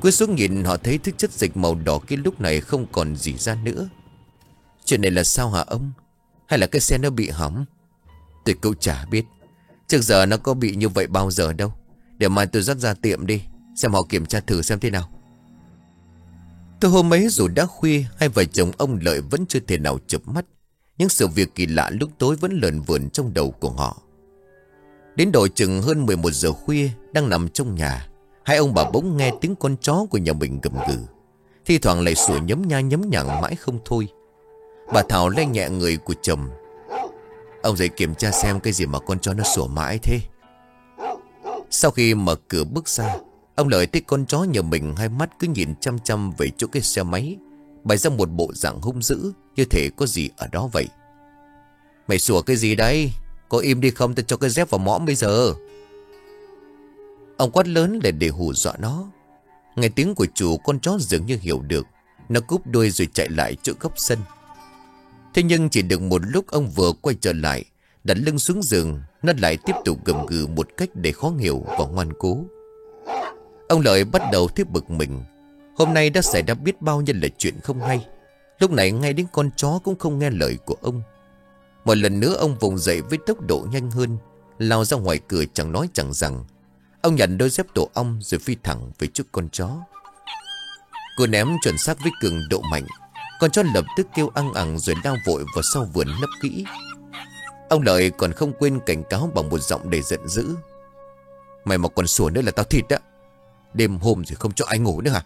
Cúi xuống nhìn họ thấy thứ chất dịch màu đỏ kia lúc này không còn gì ra nữa. Chuyện này là sao hả ông? Hay là cái xe nó bị hỏng? Tôi cũng chả biết. Trước giờ nó có bị như vậy bao giờ đâu. Để mai tôi dắt ra tiệm đi, xem họ kiểm tra thử xem thế nào. Từ hôm ấy dù đã khuya, hai vợ chồng ông Lợi vẫn chưa thể nào chợp mắt. Những sự việc kỳ lạ lúc tối vẫn lờn vờn trong đầu của họ. Đến độ chừng hơn mười một giờ khuya, đang nằm trong nhà, hai ông bà bỗng nghe tiếng con chó của nhà mình gầm gừ, thi thoảng lại sủa nhấm nha nhấm nhặng mãi không thôi. Bà Thảo lay nhẹ người của chồng. Ông dậy kiểm tra xem cái gì mà con chó nó sủa mãi thế. Sau khi mở cửa bước ra, ông Lợi thấy con chó nhà mình hai mắt cứ nhìn chăm chăm về chỗ cái xe máy, bày ra một bộ dạng hung dữ, như thể có gì ở đó vậy. Mày sủa cái gì đấy? Có im đi không, tao cho cái dép vào mõm bây giờ. Ông quát lớn để để hù dọa nó. Nghe tiếng của chủ, con chó dường như hiểu được. Nó cúp đuôi rồi chạy lại chỗ góc sân. Thế nhưng chỉ được một lúc ông vừa quay trở lại, đặt lưng xuống giường, nó lại tiếp tục gầm gừ một cách để khó hiểu và ngoan cố. Ông Lợi bắt đầu thấy bực mình. Hôm nay đã xảy ra biết bao nhiêu là chuyện không hay. Lúc này ngay đến con chó cũng không nghe lời của ông. Một lần nữa ông vùng dậy với tốc độ nhanh hơn, lao ra ngoài cửa chẳng nói chẳng rằng. Ông nhận đôi dép tổ ong rồi phi thẳng về trước con chó. Cô ném chuẩn xác với cường độ mạnh. Con chó lập tức kêu ăng ẳng rồi lao vội vào sau vườn nấp kỹ. Ông Lợi còn không quên cảnh cáo bằng một giọng đầy giận dữ. Mày mà còn sủa nữa là tao thịt đó. Đêm hôm rồi không cho ai ngủ nữa hả?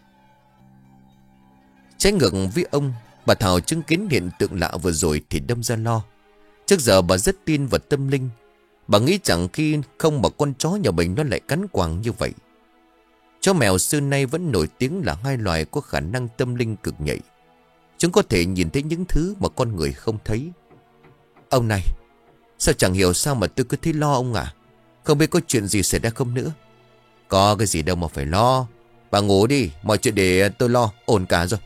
Trái ngược với ông, bà Thảo chứng kiến hiện tượng lạ vừa rồi thì đâm ra lo. Trước giờ bà rất tin vào tâm linh. Bà nghĩ chẳng khi không mà con chó nhà mình nó lại cắn quàng như vậy. Chó mèo xưa nay vẫn nổi tiếng là hai loài có khả năng tâm linh cực nhạy. Chúng có thể nhìn thấy những thứ mà con người không thấy. Ông này, sao chẳng hiểu sao mà tôi cứ thấy lo ông à? Không biết có chuyện gì xảy ra không nữa? Có cái gì đâu mà phải lo. Bà ngủ đi, mọi chuyện để tôi lo, ổn cả rồi.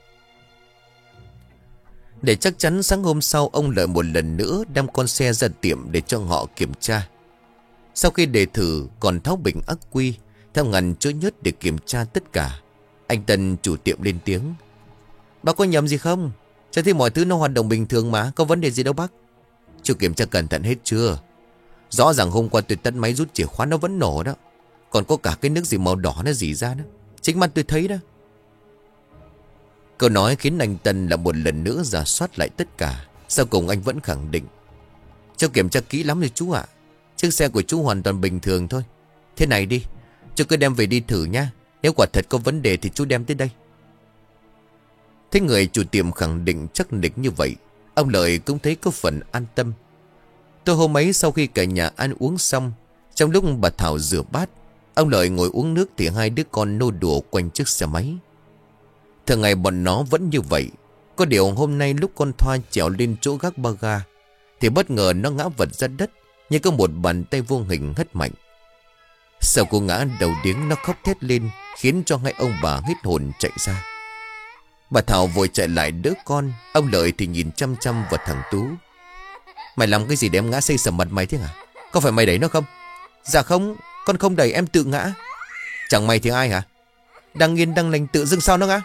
Để chắc chắn sáng hôm sau ông Lợi một lần nữa đem con xe ra tiệm để cho họ kiểm tra. Sau khi đề thử còn tháo bình ắc quy, theo ngành chối nhớt để kiểm tra tất cả, anh Tân chủ tiệm lên tiếng. Bác có nhầm gì không? Chắc thì mọi thứ nó hoạt động bình thường mà, có vấn đề gì đâu bác. Chưa kiểm tra cẩn thận hết chưa? Rõ ràng hôm qua tôi tắt máy rút chìa khóa nó vẫn nổ đó. Còn có cả cái nước gì màu đỏ nó rỉ ra đó. Chính mắt tôi thấy đó. Câu nói khiến anh Tân là một lần nữa rà soát lại tất cả. Sau cùng anh vẫn khẳng định. Cháu kiểm tra kỹ lắm rồi chú ạ. Chiếc xe của chú hoàn toàn bình thường thôi. Thế này đi, chú cứ đem về đi thử nha. Nếu quả thật có vấn đề thì chú đem tới đây. Thế người chủ tiệm khẳng định chắc nịch như vậy, ông Lợi cũng thấy có phần an tâm. Tối hôm ấy sau khi cả nhà ăn uống xong, trong lúc bà Thảo rửa bát, ông Lợi ngồi uống nước thì hai đứa con nô đùa quanh chiếc xe máy. Thường ngày bọn nó vẫn như vậy. Có điều hôm nay lúc con Thoa trèo lên chỗ gác ba ga thì bất ngờ nó ngã vật ra đất, như có một bàn tay vô hình hất mạnh. Sau cô ngã đầu điếng nó khóc thét lên, khiến cho hai ông bà hết hồn chạy ra. Bà Thảo vội chạy lại đỡ con. Ông Lợi thì nhìn chăm chăm vào thằng Tú. Mày làm cái gì để em ngã xây sầm mặt mày thế hả? Có phải mày đẩy nó không? Dạ không, con không đẩy, em tự ngã. Chẳng mày thì ai hả? Đang yên đang lành tự dưng sao nó ngã?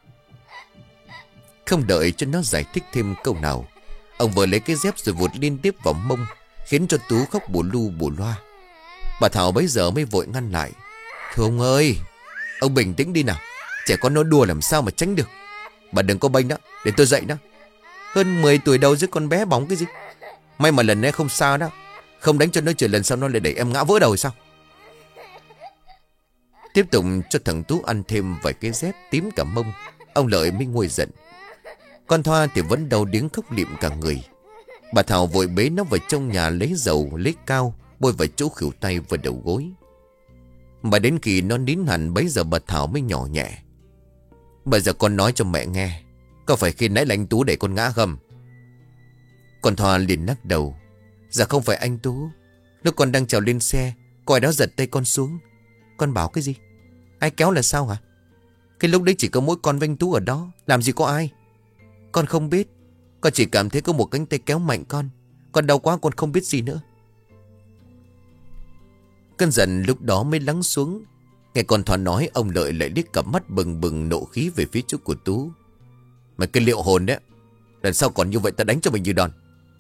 Không đợi cho nó giải thích thêm câu nào, ông vừa lấy cái dép rồi vụt liên tiếp vào mông, khiến cho Tú khóc bù lu bù loa. Bà Thảo bấy giờ mới vội ngăn lại. Thưa ông ơi, ông bình tĩnh đi nào. Trẻ con nó đùa làm sao mà tránh được. Bà đừng có bênh đó, để tôi dạy đó. Hơn mười tuổi đầu chứ con bé bóng cái gì. May mà lần này không sao đó. Không đánh cho nó chờ lần sau nó lại đẩy em ngã vỡ đầu sao? Tiếp tục cho thằng Tú ăn thêm vài cái dép tím cả mông, ông Lợi mới nguôi giận. Con Thoa thì vẫn đau điếng khóc lịm cả người. Bà Thảo vội bế nó vào trong nhà lấy dầu lấy cao bôi vào chỗ khuỷu tay và đầu gối. Mà đến khi nó nín hẳn bấy giờ bà Thảo mới nhỏ nhẹ. Bây giờ con nói cho mẹ nghe, có phải khi nãy là anh Tú để con ngã không? Con Thoa liền lắc đầu. Dạ không phải anh Tú. Lúc con đang trèo lên xe, có ai đó giật tay con xuống. Con bảo cái gì? Ai kéo là sao hả? Cái lúc đấy chỉ có mỗi con với anh Tú ở đó, làm gì có ai. Con không biết. Con chỉ cảm thấy có một cánh tay kéo mạnh con. Con đau quá con không biết gì nữa. Cơn giận lúc đó mới lắng xuống. Nghe con Thoa nói, ông Lợi lại liếc cặp mắt bừng bừng nộ khí về phía chỗ của Tú. Mày cái liệu hồn đấy, lần sau còn như vậy ta đánh cho mình như đòn.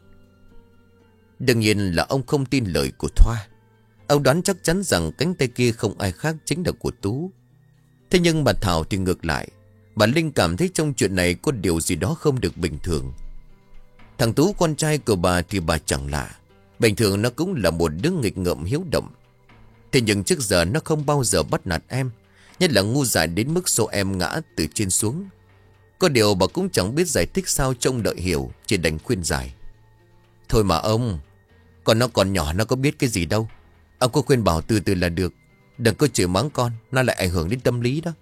Đương nhiên là ông không tin lời của Thoa. Ông đoán chắc chắn rằng cánh tay kia không ai khác chính là của Tú. Thế nhưng bà Thảo thì ngược lại. Bà Linh cảm thấy trong chuyện này có điều gì đó không được bình thường. Thằng Tú con trai của bà thì bà chẳng lạ. Bình thường nó cũng là một đứa nghịch ngợm hiếu động. Thế nhưng trước giờ nó không bao giờ bắt nạt em, nhất là ngu dại đến mức số em ngã từ trên xuống. Có điều bà cũng chẳng biết giải thích sao trông đợi hiểu, chỉ đành khuyên giải. Thôi mà ông, còn nó còn nhỏ nó có biết cái gì đâu. Ông có khuyên bảo từ từ là được. Đừng có chửi mắng con, nó lại ảnh hưởng đến tâm lý đó.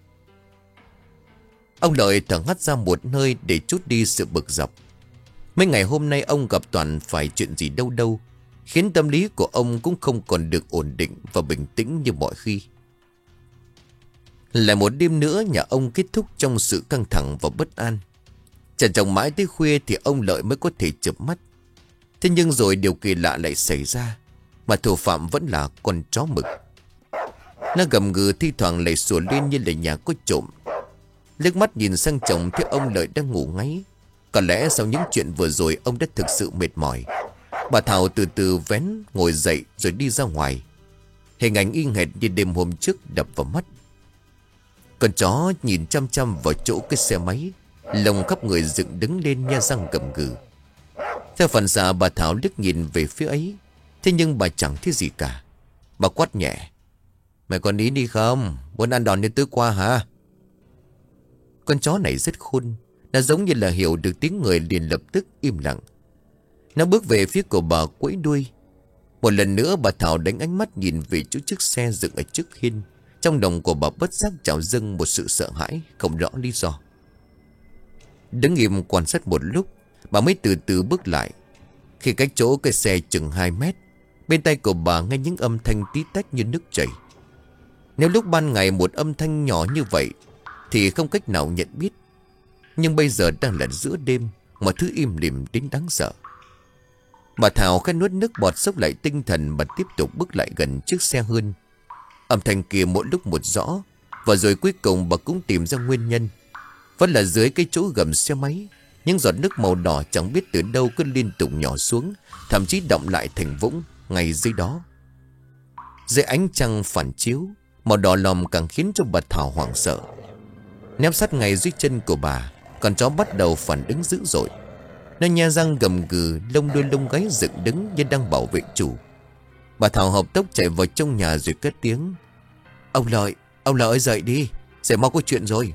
Ông Lợi thở hắt ra một hơi để trút đi sự bực dọc. Mấy ngày hôm nay ông gặp toàn phải chuyện gì đâu đâu, khiến tâm lý của ông cũng không còn được ổn định và bình tĩnh như mọi khi. Lại một đêm nữa nhà ông kết thúc trong sự căng thẳng và bất an. Chẳng chồng mãi tới khuya thì ông Lợi mới có thể chợp mắt. Thế nhưng rồi điều kỳ lạ lại xảy ra, mà thủ phạm vẫn là con chó mực. Nó gầm gừ thi thoảng lại sủa lên như là nhà có trộm. Liếc mắt nhìn sang chồng thấy ông Lợi đang ngủ ngáy. Có lẽ sau những chuyện vừa rồi ông đã thực sự mệt mỏi. Bà Thảo từ từ vén ngồi dậy rồi đi ra ngoài. Hình ảnh y hệt như đêm hôm trước đập vào mắt. Con chó nhìn chăm chăm vào chỗ cái xe máy, lông khắp người dựng đứng lên nhe răng gầm gừ. Theo phản xạ bà Thảo liếc nhìn về phía ấy. Thế nhưng bà chẳng thấy gì cả. Bà quát nhẹ. Mày còn ý đi không? Muốn ăn đòn như tối qua hả? Con chó này rất khôn. Nó giống như là hiểu được tiếng người liền lập tức im lặng. Nó bước về phía của bà quẫy đuôi. Một lần nữa bà Thảo đánh ánh mắt nhìn về chỗ chiếc xe dựng ở trước hiên. Trong lòng của bà bất giác trào dâng một sự sợ hãi không rõ lý do. Đứng im quan sát một lúc, bà mới từ từ bước lại. Khi cách chỗ cái xe chừng hai mét, bên tay của bà nghe những âm thanh tí tách như nước chảy. Nếu lúc ban ngày một âm thanh nhỏ như vậy thì không cách nào nhận biết. Nhưng bây giờ đang là giữa đêm, mọi thứ im lìm đến đáng sợ. Bà Thảo khẽ nuốt nước bọt xốc lại tinh thần mà tiếp tục bước lại gần chiếc xe hơn. Âm thanh kia mỗi lúc một rõ, và rồi cuối cùng bà cũng tìm ra nguyên nhân. Vẫn là dưới cái chỗ gầm xe máy, những giọt nước màu đỏ chẳng biết từ đâu cứ liên tục nhỏ xuống, thậm chí đọng lại thành vũng ngay dưới đó. Dưới ánh trăng phản chiếu, màu đỏ lòm càng khiến cho bà Thảo hoảng sợ. Nép sát ngay dưới chân của bà, con chó bắt đầu phản ứng dữ dội. Nó nhe răng gầm gừ, lông đuôi lông gáy dựng đứng như đang bảo vệ chủ. Bà Thảo hợp tốc chạy vào trong nhà rồi cất tiếng. Ông Lợi, ông Lợi ơi dậy đi, dậy mau có chuyện rồi.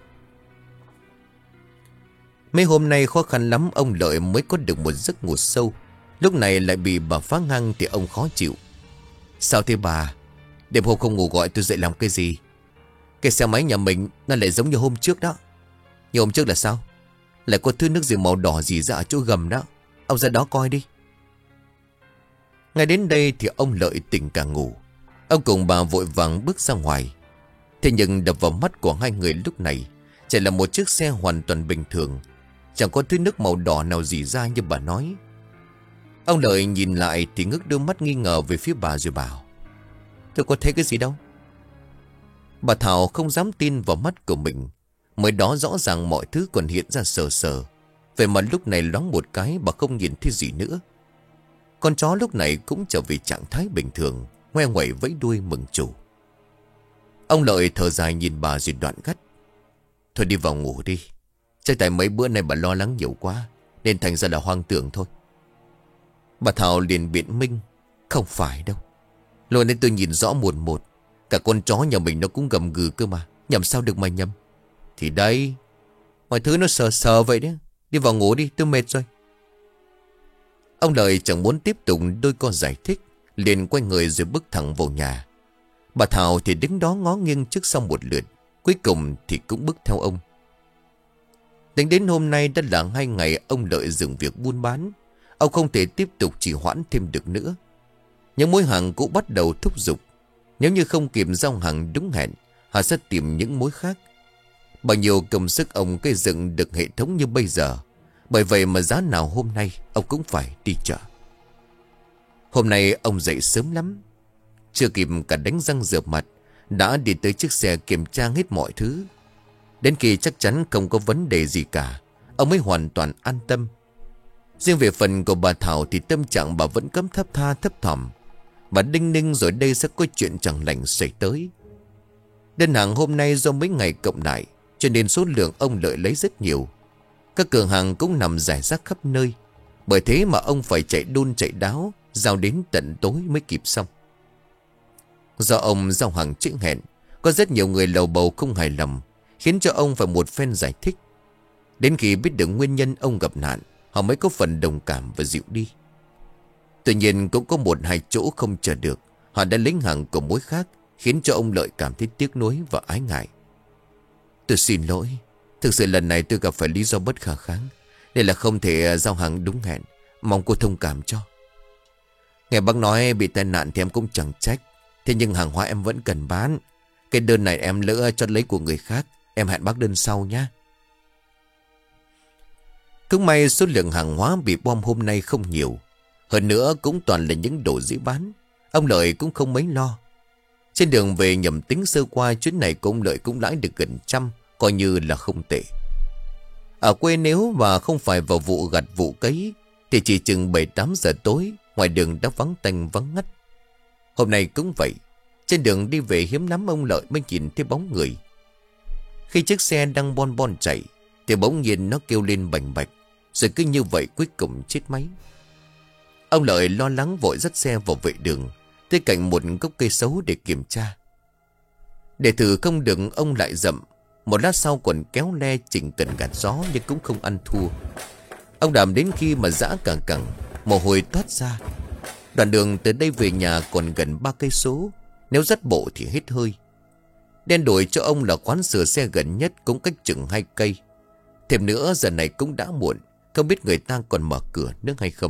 Mấy hôm nay khó khăn lắm ông Lợi mới có được một giấc ngủ sâu. Lúc này lại bị bà phá ngang thì ông khó chịu. Sao thế bà? Đêm hôm không ngủ gọi tôi dậy làm cái gì? Cái xe máy nhà mình nó lại giống như hôm trước đó. Nhưng hôm trước là sao? Lại có thứ nước gì màu đỏ gì ra ở chỗ gầm đó. Ông ra đó coi đi. Ngay đến đây thì ông Lợi tỉnh cả ngủ. Ông cùng bà vội vàng bước ra ngoài. Thế nhưng đập vào mắt của hai người lúc này chỉ là một chiếc xe hoàn toàn bình thường, chẳng có thứ nước màu đỏ nào gì ra như bà nói. Ông Lợi nhìn lại thì ngước đôi mắt nghi ngờ về phía bà rồi bảo. Tôi có thấy cái gì đâu. Bà Thảo không dám tin vào mắt của mình. Mới đó rõ ràng mọi thứ còn hiện ra sờ sờ. Vậy mà lúc này loáng một cái bà không nhìn thấy gì nữa. Con chó lúc này cũng trở về trạng thái bình thường, ngoe ngoẩy vẫy đuôi mừng chủ. Ông Lợi thở dài nhìn bà rồi đoạn gắt. Thôi đi vào ngủ đi. Chắc tại mấy bữa nay bà lo lắng nhiều quá, nên thành ra là hoang tưởng thôi. Bà Thảo liền biện minh. Không phải đâu. Lúc nên tôi nhìn rõ một một. Cả con chó nhà mình nó cũng gầm gừ cơ mà. Nhầm sao được mà nhầm. Thì đây, mọi thứ nó sờ sờ vậy đấy. Đi vào ngủ đi, tôi mệt rồi. Ông Lợi chẳng muốn tiếp tục đôi co giải thích, liền quay người rồi bước thẳng vào nhà. Bà Thảo thì đứng đó ngó nghiêng trước sau một lượt, cuối cùng thì cũng bước theo ông. Tính đến hôm nay đã là hai ngày ông Lợi dừng việc buôn bán. Ông không thể tiếp tục trì hoãn thêm được nữa. Những mối hàng cũng bắt đầu thúc giục. Nếu như không kịp giao hàng đúng hẹn, họ sẽ tìm những mối khác. Bao nhiêu công sức ông gây dựng được hệ thống như bây giờ. Bởi vậy mà giá nào hôm nay ông cũng phải đi chợ. Hôm nay ông dậy sớm lắm. Chưa kịp cả đánh răng rửa mặt, đã đi tới chiếc xe kiểm tra hết mọi thứ. Đến khi chắc chắn không có vấn đề gì cả, ông mới hoàn toàn an tâm. Riêng về phần của bà Thảo thì tâm trạng bà vẫn cấm thấp tha thấp thỏm. Bà đinh ninh rồi đây sẽ có chuyện chẳng lành xảy tới. Đơn hàng hôm nay do mấy ngày cộng lại, cho nên số lượng ông Lợi lấy rất nhiều. Các cửa hàng cũng nằm rải rác khắp nơi. Bởi thế mà ông phải chạy đôn chạy đáo, giao đến tận tối mới kịp xong. Do ông giao hàng trễ hẹn, có rất nhiều người lầu bầu không hài lòng, khiến cho ông phải một phen giải thích. Đến khi biết được nguyên nhân ông gặp nạn, họ mới có phần đồng cảm và dịu đi. Tuy nhiên cũng có một hai chỗ không chờ được, họ đã lấy hàng của mối khác, khiến cho ông Lợi cảm thấy tiếc nuối và ái ngại. Tôi xin lỗi, thực sự lần này tôi gặp phải lý do bất khả kháng, nên là không thể giao hàng đúng hẹn. Mong cô thông cảm cho. Nghe bác nói bị tai nạn thì em cũng chẳng trách, thế nhưng hàng hóa em vẫn cần bán. Cái đơn này em lỡ cho lấy của người khác, em hẹn bác đơn sau nhé. Cũng may số lượng hàng hóa bị bom hôm nay không nhiều. Hơn nữa cũng toàn là những đồ dễ bán. Ông Lợi cũng không mấy lo. Trên đường về nhầm tính sơ qua, chuyến này của ông Lợi cũng lãi được gần trăm, coi như là không tệ. Ở quê nếu mà không phải vào vụ gặt vụ cấy thì chỉ chừng bảy tám giờ tối, ngoài đường đã vắng tanh vắng ngắt. Hôm nay cũng vậy. Trên đường đi về hiếm lắm ông Lợi mới nhìn thấy bóng người. Khi chiếc xe đang bon bon chạy thì bỗng nhiên nó kêu lên bành bạch, rồi cứ như vậy cuối cùng chết máy. Ông Lợi lo lắng vội dắt xe vào vệ đường, tới cạnh một gốc cây xấu để kiểm tra. Để thử không được ông lại dậm. Một lát sau còn kéo le chỉnh cần gạt gió nhưng cũng không ăn thua. Ông đàm đến khi mà dã càng cẳng, mồ hôi toát ra. Đoạn đường từ đây về nhà còn gần ba cây số, nếu dắt bộ thì hết hơi. Đen đổi cho ông là quán sửa xe gần nhất cũng cách chừng hai cây. Thêm nữa giờ này cũng đã muộn, không biết người ta còn mở cửa nữa hay không.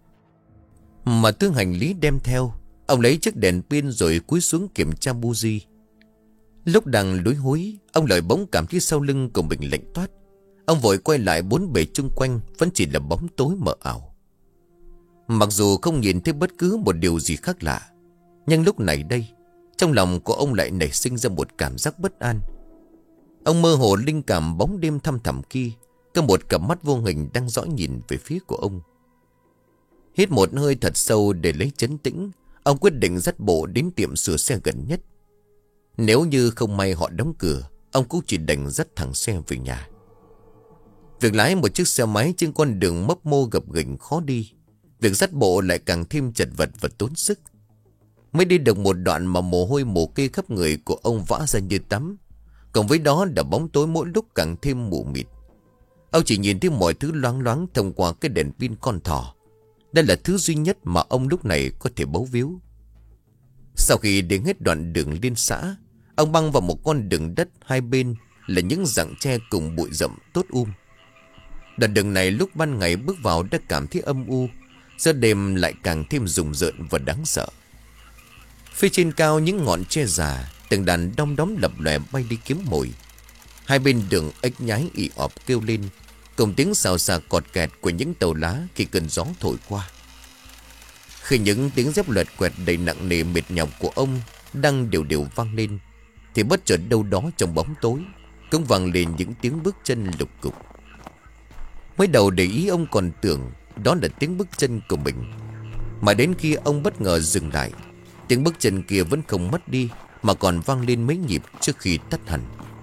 Mà tương hành lý đem theo, ông lấy chiếc đèn pin rồi cúi xuống kiểm tra buji. Lúc đang lúi húi, ông Lợi bỗng cảm thấy sau lưng của mình lạnh toát. Ông vội quay lại, bốn bề chung quanh vẫn chỉ là bóng tối mờ ảo. Mặc dù không nhìn thấy bất cứ một điều gì khác lạ, nhưng lúc này đây, trong lòng của ông lại nảy sinh ra một cảm giác bất an. Ông mơ hồ linh cảm bóng đêm thăm thẳm kia, có một cặp mắt vô hình đang dõi nhìn về phía của ông. Hít một hơi thật sâu để lấy trấn tĩnh, ông quyết định dắt bộ đến tiệm sửa xe gần nhất. Nếu như không may họ đóng cửa, ông cũng chỉ đành dắt thẳng xe về nhà. Việc lái một chiếc xe máy trên con đường mấp mô gập ghềnh khó đi, việc dắt bộ lại càng thêm chật vật và tốn sức. Mới đi được một đoạn mà mồ hôi mồ kê khắp người của ông vã ra như tắm. Cộng với đó là bóng tối mỗi lúc càng thêm mù mịt. Ông chỉ nhìn thấy mọi thứ loáng loáng thông qua cái đèn pin con thỏ. Đây là thứ duy nhất mà ông lúc này có thể bấu víu. Sau khi đến hết đoạn đường liên xã, ông băng vào một con đường đất, hai bên là những rặng tre cùng bụi rậm tốt um. Đoạn đường này lúc ban ngày bước vào đã cảm thấy âm u, giờ đêm lại càng thêm rùng rợn và đáng sợ. Phía trên cao những ngọn tre già, từng đàn đom đóm lập lòe bay đi kiếm mồi. Hai bên đường ếch nhái ì ọp kêu lên, cùng tiếng xào xạc cọt kẹt của những tàu lá khi cơn gió thổi qua. Khi những tiếng dép loẹt quẹt đầy nặng nề mệt nhọc của ông đang đều đều vang lên, thì bất chợt đâu đó trong bóng tối cũng vang lên những tiếng bước chân lục cục. Mới đầu để ý ông còn tưởng đó là tiếng bước chân của mình, mà đến khi ông bất ngờ dừng lại, tiếng bước chân kia vẫn không mất đi mà còn vang lên mấy nhịp trước khi tắt hẳn.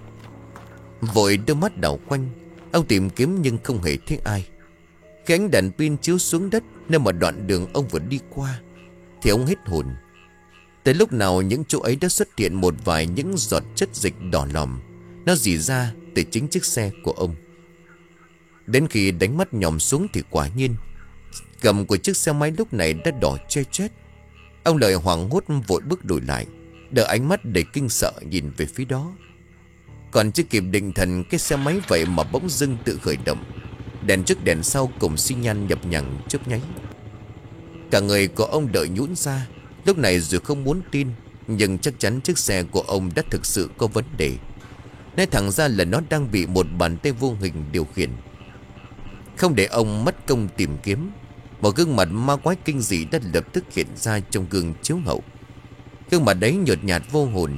Vội đưa mắt đảo quanh, ông tìm kiếm nhưng không hề thấy ai. Khi ánh đèn pin chiếu xuống đất nơi mà đoạn đường ông vừa đi qua, thì ông hết hồn. Tới lúc nào những chỗ ấy đã xuất hiện một vài những giọt chất dịch đỏ lòm, nó rỉ ra từ chính chiếc xe của ông. Đến khi đánh mắt nhòm xuống thì quả nhiên gầm của chiếc xe máy lúc này đã đỏ che chét. Ông Lợi hoảng hốt vội bước lùi lại, đợi ánh mắt đầy kinh sợ nhìn về phía đó. Còn chưa kịp định thần, cái xe máy vậy mà bỗng dưng tự khởi động. Đèn trước đèn sau cùng xi nhan nhập nhằng chớp nháy. Cả người của ông đợi nhũn ra. Lúc này dù không muốn tin, nhưng chắc chắn chiếc xe của ông đã thực sự có vấn đề. Nói thẳng ra là nó đang bị một bàn tay vô hình điều khiển. Không để ông mất công tìm kiếm, một gương mặt ma quái kinh dị đã lập tức hiện ra trong gương chiếu hậu. Gương mặt đấy nhợt nhạt vô hồn,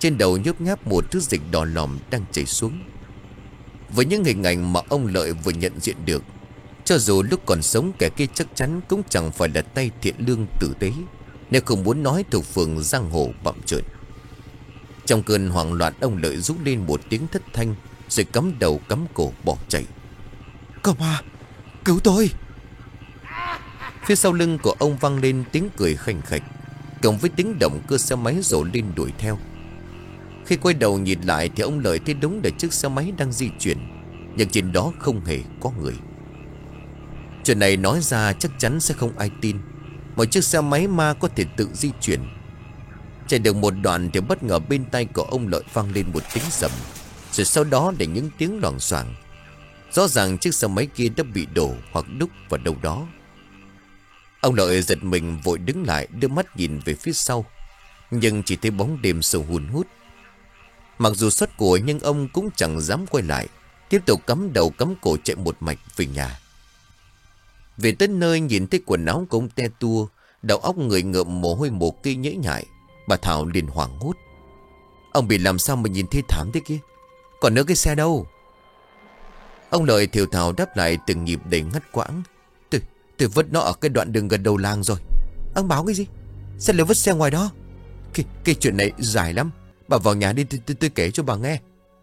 Trên đầu nhớp nháp một thứ dịch đỏ lòm đang chảy xuống. Với những hình ảnh mà ông Lợi vừa nhận diện được, cho dù lúc còn sống kẻ kia chắc chắn cũng chẳng phải là tay thiện lương tử tế, nếu không muốn nói thuộc phường giang hồ bặm trợn. Trong cơn hoảng loạn, ông Lợi rú lên một tiếng thất thanh, rồi cắm đầu cắm cổ bỏ chạy. Có ma, cứu tôi! Phía sau lưng của ông vang lên tiếng cười khanh khách, cộng với tiếng động cơ xe máy rổ lên đuổi theo. Khi quay đầu nhìn lại thì ông Lợi thấy đúng là chiếc xe máy đang di chuyển, nhưng trên đó không hề có người. Chuyện này nói ra chắc chắn sẽ không ai tin. Một chiếc xe máy ma có thể tự di chuyển. Chạy được một đoạn thì bất ngờ bên tay của ông Lợi vang lên một tiếng sầm, rồi sau đó để những tiếng loảng xoảng. Rõ ràng chiếc xe máy kia đã bị đổ hoặc đúc vào đâu đó. Ông Lợi giật mình vội đứng lại, đưa mắt nhìn về phía sau, nhưng chỉ thấy bóng đêm sâu hun hút. Mặc dù sốt của nhưng ông cũng chẳng dám quay lại, tiếp tục cắm đầu cắm cổ chạy một mạch về nhà. Về tới nơi nhìn thấy quần áo của ông te tua, đầu óc người ngợm mồ hôi mồ kê nhễ nhại, bà Thảo liền hoảng hốt. Ông bị làm sao mà nhìn thê thảm thế kia? Còn nữa cái xe đâu? Ông Lợi thều thào đáp lại từng nhịp đầy ngắt quãng. Tôi, tôi vứt nó ở cái đoạn đường gần đầu làng rồi. Ông báo cái gì? Sao lại vứt xe ngoài đó? Cái, cái chuyện này dài lắm. Bà vào nhà đi, tôi, tôi, tôi kể cho bà nghe.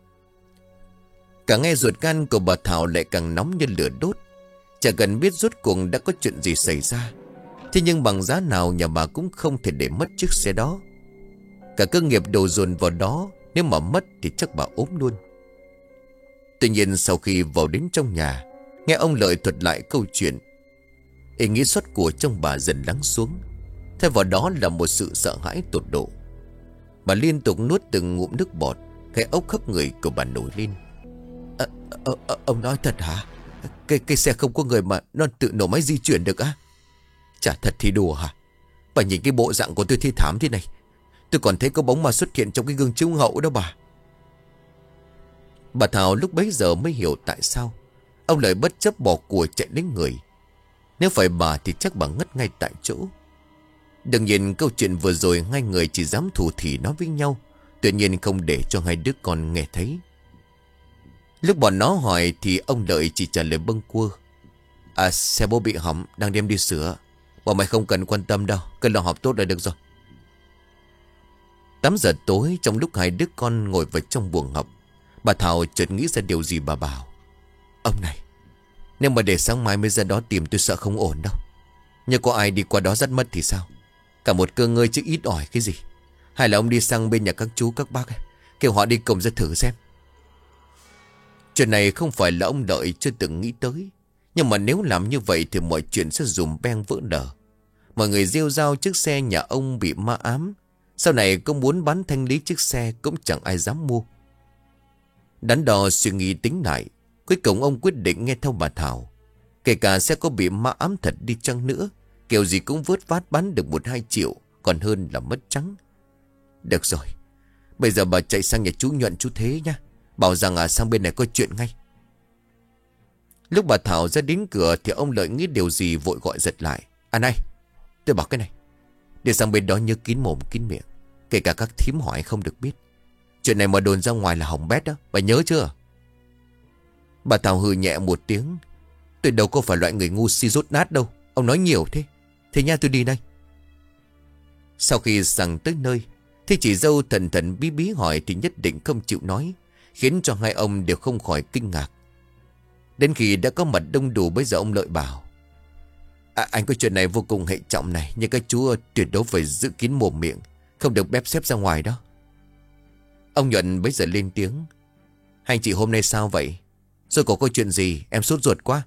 Cả nghe ruột gan của bà Thảo lại càng nóng như lửa đốt. Chả cần biết rốt cuộc đã có chuyện gì xảy ra. Thế nhưng bằng giá nào nhà bà cũng không thể để mất chiếc xe đó. Cả cơ nghiệp đổ dồn vào đó, nếu mà mất thì chắc bà ốm luôn. Tuy nhiên sau khi vào đến trong nhà, nghe ông Lợi thuật lại câu chuyện, ý nghĩ xót của trong bà dần lắng xuống. Thay vào đó là một sự sợ hãi tột độ. Bà liên tục nuốt từng ngụm nước bọt, cái ốc khắp người của bà nổi lên. à, à, à, Ông nói thật hả? Cái, cái xe không có người mà nó tự nổ máy di chuyển được á? Chả thật thì đùa hả? Bà nhìn cái bộ dạng của tôi thi thảm thế này, tôi còn thấy có bóng ma xuất hiện trong cái gương chiếu hậu đó bà. Bà Thảo lúc bấy giờ mới hiểu tại sao ông Lợi bất chấp bỏ của chạy đến người. Nếu phải bà thì chắc bà ngất ngay tại chỗ. Đừng nhìn câu chuyện vừa rồi hai người chỉ dám thủ thỉ nói với nhau, tuy nhiên không để cho hai đứa con nghe thấy. Lúc bọn nó hỏi thì ông Lợi chỉ trả lời bâng quơ. À, xe bố bị hỏng, đang đem đi sửa. Bọn mày không cần quan tâm đâu, cứ lo học tốt là được rồi. Tám giờ tối, trong lúc hai đứa con ngồi vào trong buồng học, bà Thảo chợt nghĩ ra điều gì. Bà bảo: Ông này, nếu mà để sáng mai mới ra đó tìm tôi sợ không ổn đâu. Nếu có ai đi qua đó dắt mất thì sao? Cả một cơ ngơi chứ ít ỏi cái gì. Hay là ông đi sang bên nhà các chú các bác ấy, kêu họ đi cùng ra thử xem. Chuyện này không phải là ông Lợi chưa từng nghĩ tới, nhưng mà nếu làm như vậy thì mọi chuyện sẽ dùm beng vỡ nở. Mọi người rêu rao chiếc xe nhà ông bị ma ám. Sau này có muốn bán thanh lý chiếc xe cũng chẳng ai dám mua. Đắn đo suy nghĩ tính lại, cuối cùng ông quyết định nghe theo bà Thảo. Kể cả xe có bị ma ám thật đi chăng nữa, kiểu gì cũng vớt vát bán được một hai triệu, còn hơn là mất trắng. Được rồi, bây giờ bà chạy sang nhà chú Nhuận chú Thế nhá, bảo rằng à sang bên này có chuyện ngay. Lúc bà Thảo ra đến cửa thì ông Lợi nghĩ điều gì vội gọi giật lại. À này, tôi bảo cái này, đi sang bên đó nhớ kín mồm kín miệng, kể cả các thím hỏi không được biết. Chuyện này mà đồn ra ngoài là hỏng bét đó, bà nhớ chưa? Bà Thảo hừ nhẹ một tiếng. Tôi đâu có phải loại người ngu si rốt nát đâu, ông nói nhiều thế. Thế nha, tôi đi đây. Sau khi sang tới nơi thì chị dâu thần thần bí bí hỏi thì nhất định không chịu nói, khiến cho hai ông đều không khỏi kinh ngạc. Đến khi đã có mặt đông đủ, bây giờ ông Lợi bảo: à, anh có chuyện này vô cùng hệ trọng này, nhưng các chú tuyệt đối phải giữ kín mồm miệng, không được bép xếp ra ngoài đó. Ông Nhuận bấy giờ lên tiếng: hai anh chị hôm nay sao vậy? Rồi có câu chuyện gì? Em sốt ruột quá.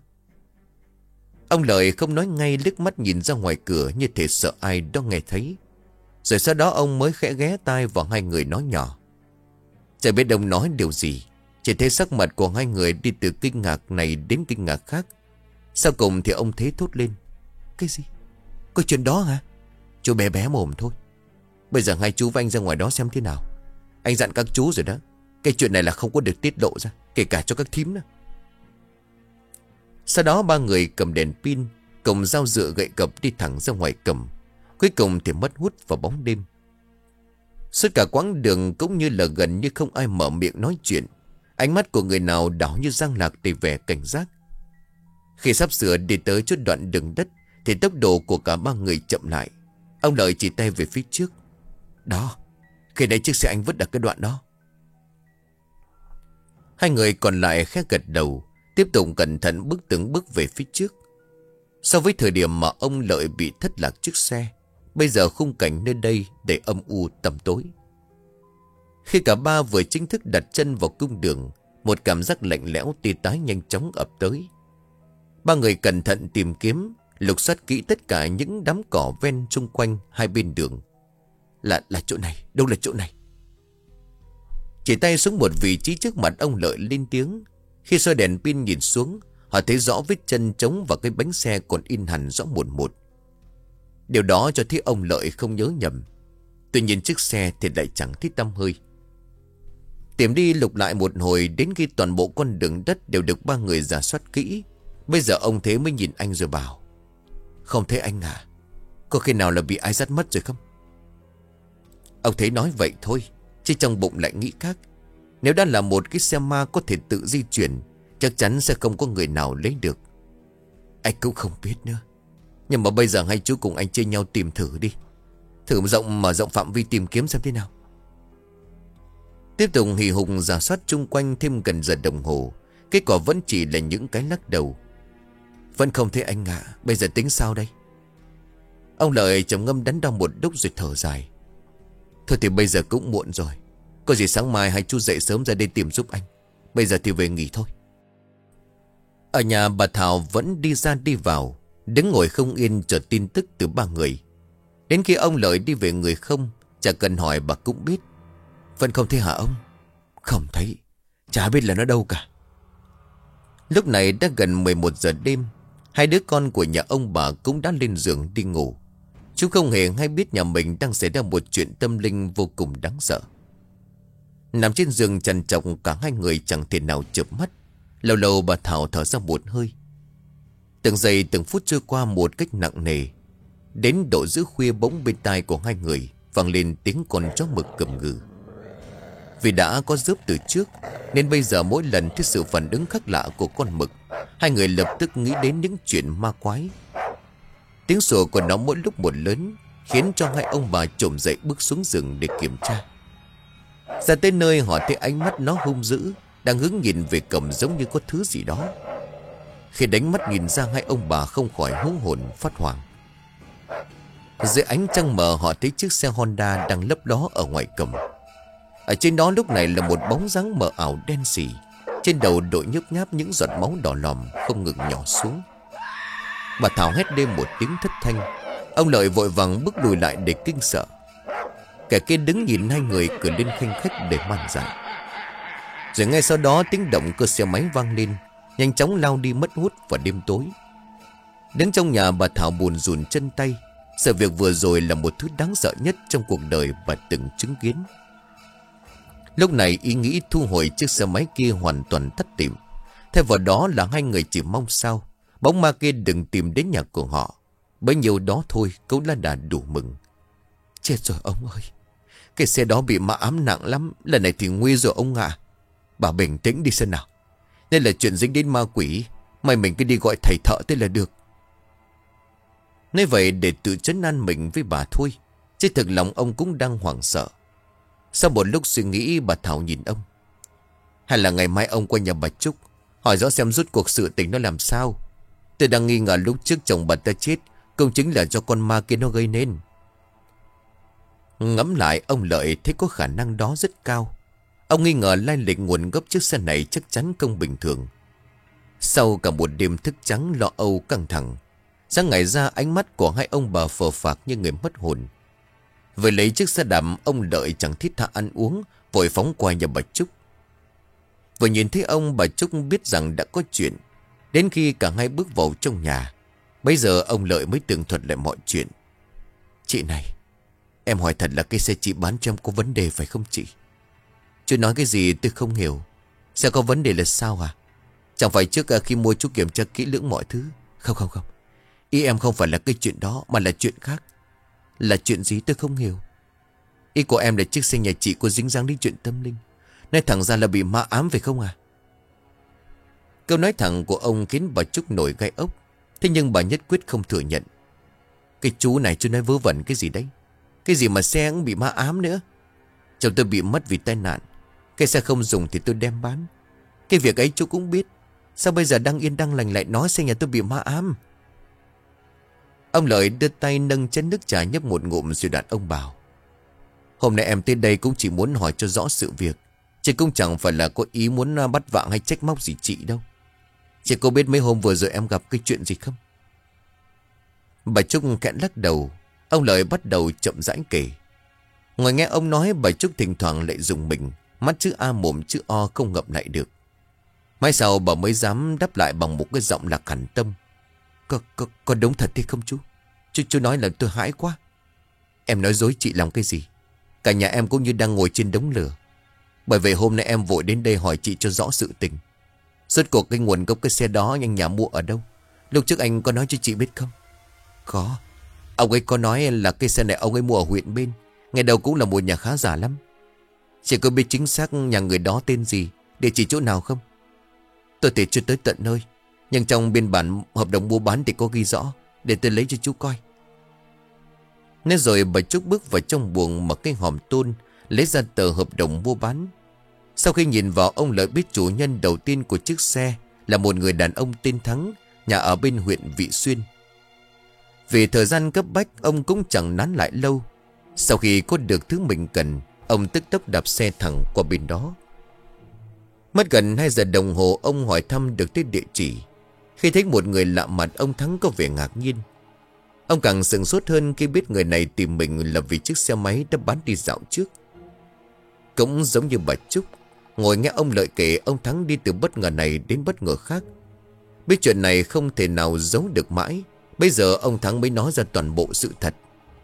Ông Lợi không nói ngay, liếc mắt nhìn ra ngoài cửa như thể sợ ai đó nghe thấy. Rồi sau đó ông mới khẽ ghé tai vào hai người nói nhỏ. Chẳng biết ông nói điều gì, chỉ thấy sắc mặt của hai người đi từ kinh ngạc này đến kinh ngạc khác. Sau cùng thì ông Thế thốt lên: cái gì? Có chuyện đó hả? Chú bé bé mồm thôi. Bây giờ hai chú với anh ra ngoài đó xem thế nào. Anh dặn các chú rồi đó, cái chuyện này là không có được tiết lộ ra, kể cả cho các thím nữa. Sau đó ba người cầm đèn pin, cùng dao dựa gậy cập đi thẳng ra ngoài cầm. Cuối cùng thì mất hút vào bóng đêm. Suốt cả quãng đường cũng như là gần như không ai mở miệng nói chuyện. Ánh mắt của người nào đảo như giang lạc đầy vẻ cảnh giác. Khi sắp sửa đi tới chút đoạn đường đất thì tốc độ của cả ba người chậm lại. Ông Lợi chỉ tay về phía trước. Đó, khi nãy chiếc xe anh vứt ở cái đoạn đó. Hai người còn lại khẽ gật đầu, tiếp tục cẩn thận bước từng bước về phía trước. So với thời điểm mà ông Lợi bị thất lạc chiếc xe, bây giờ khung cảnh nơi đây đầy âm u tăm tối. Khi cả ba vừa chính thức đặt chân vào cung đường, một cảm giác lạnh lẽo tê tái nhanh chóng ập tới. Ba người cẩn thận tìm kiếm, lục soát kỹ tất cả những đám cỏ ven xung quanh hai bên đường. Là là chỗ này, đâu là chỗ này? Chỉ tay xuống một vị trí trước mặt ông Lợi lên tiếng. Khi soi đèn pin nhìn xuống, họ thấy rõ vết chân trống và cái bánh xe còn in hẳn rõ một một. Điều đó cho thấy ông Lợi không nhớ nhầm. Tuy nhiên chiếc xe thì lại chẳng thấy tăm hơi. Tìm đi lục lại một hồi, đến khi toàn bộ con đường đất đều được ba người rà soát kỹ. Bây giờ ông Thế mới nhìn anh rồi bảo: Không thấy anh à? Có khi nào là bị ai dắt mất rồi không? Ông Thế nói vậy thôi, chứ trong bụng lại nghĩ khác. Nếu đã là một cái xe ma có thể tự di chuyển, chắc chắn sẽ không có người nào lấy được. Anh cũng không biết nữa. Nhưng mà bây giờ hai chú cùng anh chia nhau tìm thử đi. Thử rộng mở rộng phạm vi tìm kiếm xem thế nào. Tiếp tục hì hục rà soát chung quanh thêm gần giờ đồng hồ. Kết quả vẫn chỉ là những cái lắc đầu. Vẫn không thấy anh ạ. Bây giờ tính sao đây? Ông Lợi trầm ngâm đắn đo một lúc rồi thở dài. Thôi thì bây giờ cũng muộn rồi. Có gì sáng mai hai chú dậy sớm ra đây tìm giúp anh. Bây giờ thì về nghỉ thôi. Ở nhà bà Thảo vẫn đi ra đi vào, đứng ngồi không yên chờ tin tức từ ba người. Đến khi ông Lợi đi về người không, chả cần hỏi bà cũng biết. Vẫn không thấy hả ông? Không thấy. Chả biết là nó đâu cả. Lúc này đã gần mười một giờ đêm. Hai đứa con của nhà ông bà cũng đã lên giường đi ngủ. Chú không hề hay biết nhà mình đang xảy ra một chuyện tâm linh vô cùng đáng sợ. Nằm trên giường trằn trọc, cả hai người chẳng thể nào chợp mắt. Lâu lâu bà Thảo thở ra một hơi. Từng giây từng phút trôi qua một cách nặng nề. Đến độ giữa khuya bỗng bên tai của hai người vang lên tiếng con chó mực gầm gừ. Vì đã có rớp từ trước nên bây giờ mỗi lần thấy sự phản ứng khác lạ của con mực, hai người lập tức nghĩ đến những chuyện ma quái. Tiếng sủa của nó mỗi lúc một lớn, khiến cho hai ông bà trồm dậy bước xuống giường để kiểm tra. Ra tới nơi họ thấy ánh mắt nó hung dữ, đang hướng nhìn về cổng giống như có thứ gì đó. Khi đánh mắt nhìn ra, hai ông bà không khỏi hú hồn phát hoảng. Dưới ánh trăng mờ họ thấy chiếc xe Honda đang lấp ló ở ngoài cổng. Ở trên đó lúc này là một bóng dáng mờ ảo đen sì. Trên đầu đội nhấp nháp những giọt máu đỏ lòm không ngừng nhỏ xuống. Bà Thảo hét lên một tiếng thất thanh. Ông Lợi vội vàng bước lùi lại để kinh sợ. Kẻ kia đứng nhìn hai người cười lên khanh khách để man dại. Rồi ngay sau đó tiếng động cơ xe máy vang lên, nhanh chóng lao đi mất hút vào đêm tối. Đứng trong nhà, bà Thảo buồn rùn chân tay. Sự việc vừa rồi là một thứ đáng sợ nhất trong cuộc đời bà từng chứng kiến. Lúc này ý nghĩ thu hồi chiếc xe máy kia hoàn toàn thất tìm. Thay vào đó là hai người chỉ mong sao bóng ma kia đừng tìm đến nhà của họ. Bấy nhiêu đó thôi cũng là đã đủ mừng. Chết rồi ông ơi, cái xe đó bị ma ám nặng lắm. Lần này thì nguy rồi ông ạ. Bà bình tĩnh đi xem nào. Đây là chuyện dính đến ma quỷ, mày mình cứ đi gọi thầy thợ tới là được. Nói vậy để tự trấn an mình với bà thôi, chứ thực lòng ông cũng đang hoảng sợ. Sau một lúc suy nghĩ, bà Thảo nhìn ông. Hay là ngày mai ông qua nhà bà Trúc, hỏi rõ xem rút cuộc sự tình nó làm sao. Tôi đang nghi ngờ lúc trước chồng bà ta chết cũng chính là do con ma kia nó gây nên. Ngẫm lại, ông Lợi thấy có khả năng đó rất cao. Ông nghi ngờ lai lịch nguồn gốc chiếc xe này chắc chắn không bình thường. Sau cả một đêm thức trắng lo âu căng thẳng, sáng ngày ra ánh mắt của hai ông bà phờ phạc như người mất hồn. Vừa lấy chiếc xe đạp, ông Lợi chẳng thiết tha ăn uống, vội phóng qua nhà bà Trúc. Vừa nhìn thấy ông, bà Trúc biết rằng đã có chuyện. Đến khi cả hai bước vào trong nhà, bây giờ ông Lợi mới tường thuật lại mọi chuyện. Chị này, em hỏi thật là cái xe chị bán cho em có vấn đề phải không chị? Chú nói cái gì tôi không hiểu. Xe có vấn đề là sao à? Chẳng phải trước khi mua chú kiểm tra kỹ lưỡng mọi thứ? Không không không, ý em không phải là cái chuyện đó, mà là chuyện khác. Là chuyện gì tôi không hiểu. Ý của em là chiếc xe nhà chị có dính dáng đến chuyện tâm linh. Nói thẳng ra là bị ma ám phải không à? Câu nói thẳng của ông khiến bà Trúc nổi gai ốc. Thế nhưng bà nhất quyết không thừa nhận. Cái chú này chú nói vớ vẩn cái gì đấy? Cái gì mà xe cũng bị ma ám nữa? Chồng tôi bị mất vì tai nạn. Cái xe không dùng thì tôi đem bán. Cái việc ấy chú cũng biết. Sao bây giờ đang yên đang lành lại nói xe nhà tôi bị ma ám? Ông Lợi đưa tay nâng chén nước trà nhấp một ngụm rồi đoạn ông bảo. Hôm nay em tới đây cũng chỉ muốn hỏi cho rõ sự việc. Chứ cũng chẳng phải là có ý muốn bắt vạng hay trách móc gì chị đâu. Chị có biết mấy hôm vừa rồi em gặp cái chuyện gì không? Bà Trúc khẽ lắc đầu. Ông Lợi bắt đầu chậm rãi kể. Ngoài nghe ông nói, bà Trúc thỉnh thoảng lại dùng mình. Mắt chữ A mồm chữ O không ngậm lại được. Mai sau bà mới dám đáp lại bằng một cái giọng lạc hẳn tâm. Có, có, có đúng thật hay không chú? Chú chú nói là tôi hãi quá. Em nói dối chị làm cái gì? Cả nhà em cũng như đang ngồi trên đống lửa. Bởi vậy hôm nay em vội đến đây hỏi chị cho rõ sự tình. Rốt cuộc cái nguồn gốc cái xe đó anh nhà mua ở đâu? Lúc trước anh có nói cho chị biết không? Có. Ông ấy có nói là cái xe này ông ấy mua ở huyện bên. Ngày đầu cũng là một nhà khá giả lắm. Chị có biết chính xác nhà người đó tên gì, địa chỉ chỗ nào không? Tôi thì chưa tới tận nơi, nhưng trong biên bản hợp đồng mua bán thì có ghi rõ. Để tôi lấy cho chú coi. Nên rồi bà Trúc bước vào trong buồng mà cái hòm tôn, lấy ra tờ hợp đồng mua bán. Sau khi nhìn vào, ông Lợi biết chủ nhân đầu tiên của chiếc xe là một người đàn ông tên Thắng, nhà ở bên huyện Vị Xuyên. Vì thời gian cấp bách, ông cũng chẳng nán lại lâu. Sau khi có được thứ mình cần, ông tức tốc đạp xe thẳng qua bên đó. Mất gần hai giờ đồng hồ, ông hỏi thăm được tới địa chỉ. Khi thấy một người lạ mặt, ông Thắng có vẻ ngạc nhiên. Ông càng sửng sốt hơn khi biết người này tìm mình là vì chiếc xe máy đã bán đi dạo trước. Cũng giống như bà Trúc, ngồi nghe ông Lợi kể, ông Thắng đi từ bất ngờ này đến bất ngờ khác. Biết chuyện này không thể nào giấu được mãi, bây giờ ông Thắng mới nói ra toàn bộ sự thật.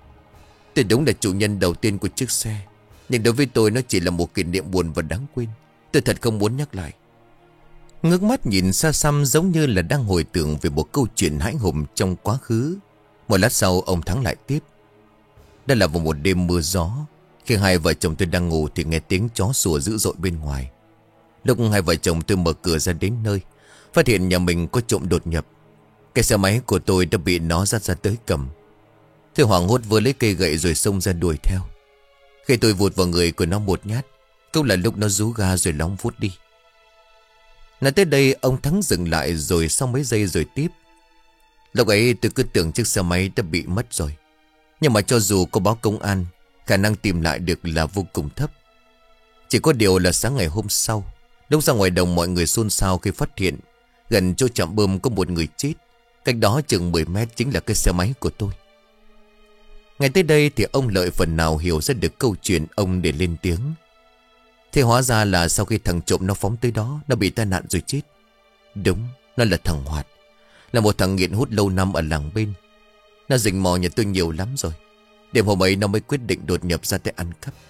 Tôi đúng là chủ nhân đầu tiên của chiếc xe, nhưng đối với tôi nó chỉ là một kỷ niệm buồn và đáng quên. Tôi thật không muốn nhắc lại. Ngước mắt nhìn xa xăm giống như là đang hồi tưởng về một câu chuyện hãi hùng trong quá khứ. Một lát sau ông Thắng lại tiếp. Đây là vào một đêm mưa gió, khi hai vợ chồng tôi đang ngủ thì nghe tiếng chó sủa dữ dội bên ngoài. Lúc hai vợ chồng tôi mở cửa ra đến nơi, phát hiện nhà mình có trộm đột nhập. Cái xe máy của tôi đã bị nó dắt ra tới cầm. Tôi hoảng hốt vừa lấy cây gậy rồi xông ra đuổi theo. Khi tôi vụt vào người của nó một nhát, cũng là lúc nó rú ga rồi lóng vút đi. Nói tới đây ông Thắng dừng lại rồi sau mấy giây rồi tiếp. Lúc ấy tôi cứ tưởng chiếc xe máy đã bị mất rồi. Nhưng mà cho dù có báo công an, khả năng tìm lại được là vô cùng thấp. Chỉ có điều là sáng ngày hôm sau, lúc ra ngoài đồng mọi người xôn xao khi phát hiện gần chỗ trạm bơm có một người chết. Cách đó chừng mười mét chính là cái xe máy của tôi. Ngay tới đây thì ông Lợi phần nào hiểu ra được câu chuyện, ông để lên tiếng. Thế hóa ra là sau khi thằng trộm nó phóng tới đó, nó bị tai nạn rồi chết. Đúng, nó là thằng Hoạt, là một thằng nghiện hút lâu năm ở làng bên. Nó rình mò nhà tôi nhiều lắm rồi. Đêm hôm ấy nó mới quyết định đột nhập ra để ăn cắp.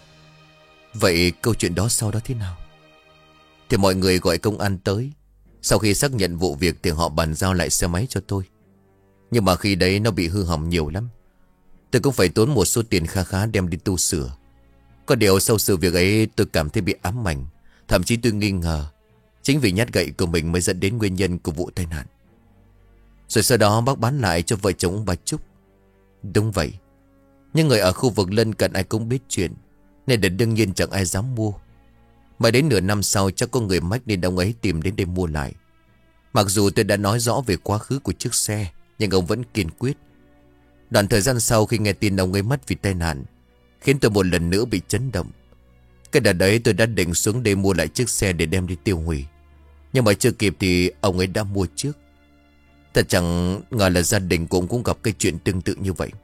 Vậy câu chuyện đó sau đó thế nào? Thì mọi người gọi công an tới. Sau khi xác nhận vụ việc thì họ bàn giao lại xe máy cho tôi. Nhưng mà khi đấy nó bị hư hỏng nhiều lắm. Tôi cũng phải tốn một số tiền kha khá đem đi tu sửa. Có điều sau sự việc ấy tôi cảm thấy bị ám ảnh. Thậm chí tôi nghi ngờ chính vì nhát gậy của mình mới dẫn đến nguyên nhân của vụ tai nạn. Rồi sau đó bác bán lại cho vợ chồng ông bà Trúc. Đúng vậy. Nhưng người ở khu vực lân cận ai cũng biết chuyện, nên là đương nhiên chẳng ai dám mua. Mà đến nửa năm sau chắc có người mách nên ông ấy tìm đến để mua lại. Mặc dù tôi đã nói rõ về quá khứ của chiếc xe, nhưng ông vẫn kiên quyết. Đoạn thời gian sau khi nghe tin ông ấy mất vì tai nạn, khiến tôi một lần nữa bị chấn động. Cái đợt đấy tôi đã định xuống đây mua lại chiếc xe để đem đi tiêu hủy. Nhưng mà chưa kịp thì ông ấy đã mua trước. Thật chẳng ngờ là gia đình cũng cũng gặp cái chuyện tương tự như vậy.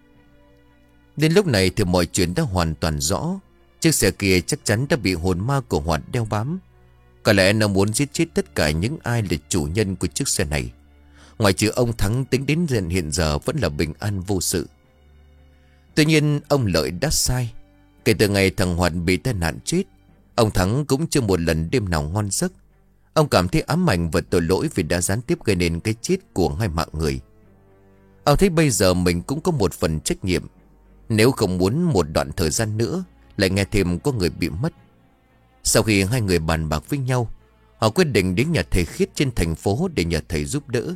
Đến lúc này thì mọi chuyện đã hoàn toàn rõ. Chiếc xe kia chắc chắn đã bị hồn ma của Hoạt đeo bám. Có lẽ nó muốn giết chết tất cả những ai là chủ nhân của chiếc xe này. Ngoài trừ ông Thắng, tính đến hiện hiện giờ vẫn là bình an vô sự. Tuy nhiên ông Lợi đã sai. Kể từ ngày thằng Hoạt bị tai nạn chết, ông Thắng cũng chưa một lần đêm nào ngon giấc. Ông cảm thấy ám ảnh và tội lỗi vì đã gián tiếp gây nên cái chết của hai mạng người. Ông thấy bây giờ mình cũng có một phần trách nhiệm. Nếu không muốn một đoạn thời gian nữa lại nghe thêm có người bị mất. Sau khi hai người bàn bạc với nhau, họ quyết định đến nhà thầy Khiết trên thành phố để nhờ thầy giúp đỡ.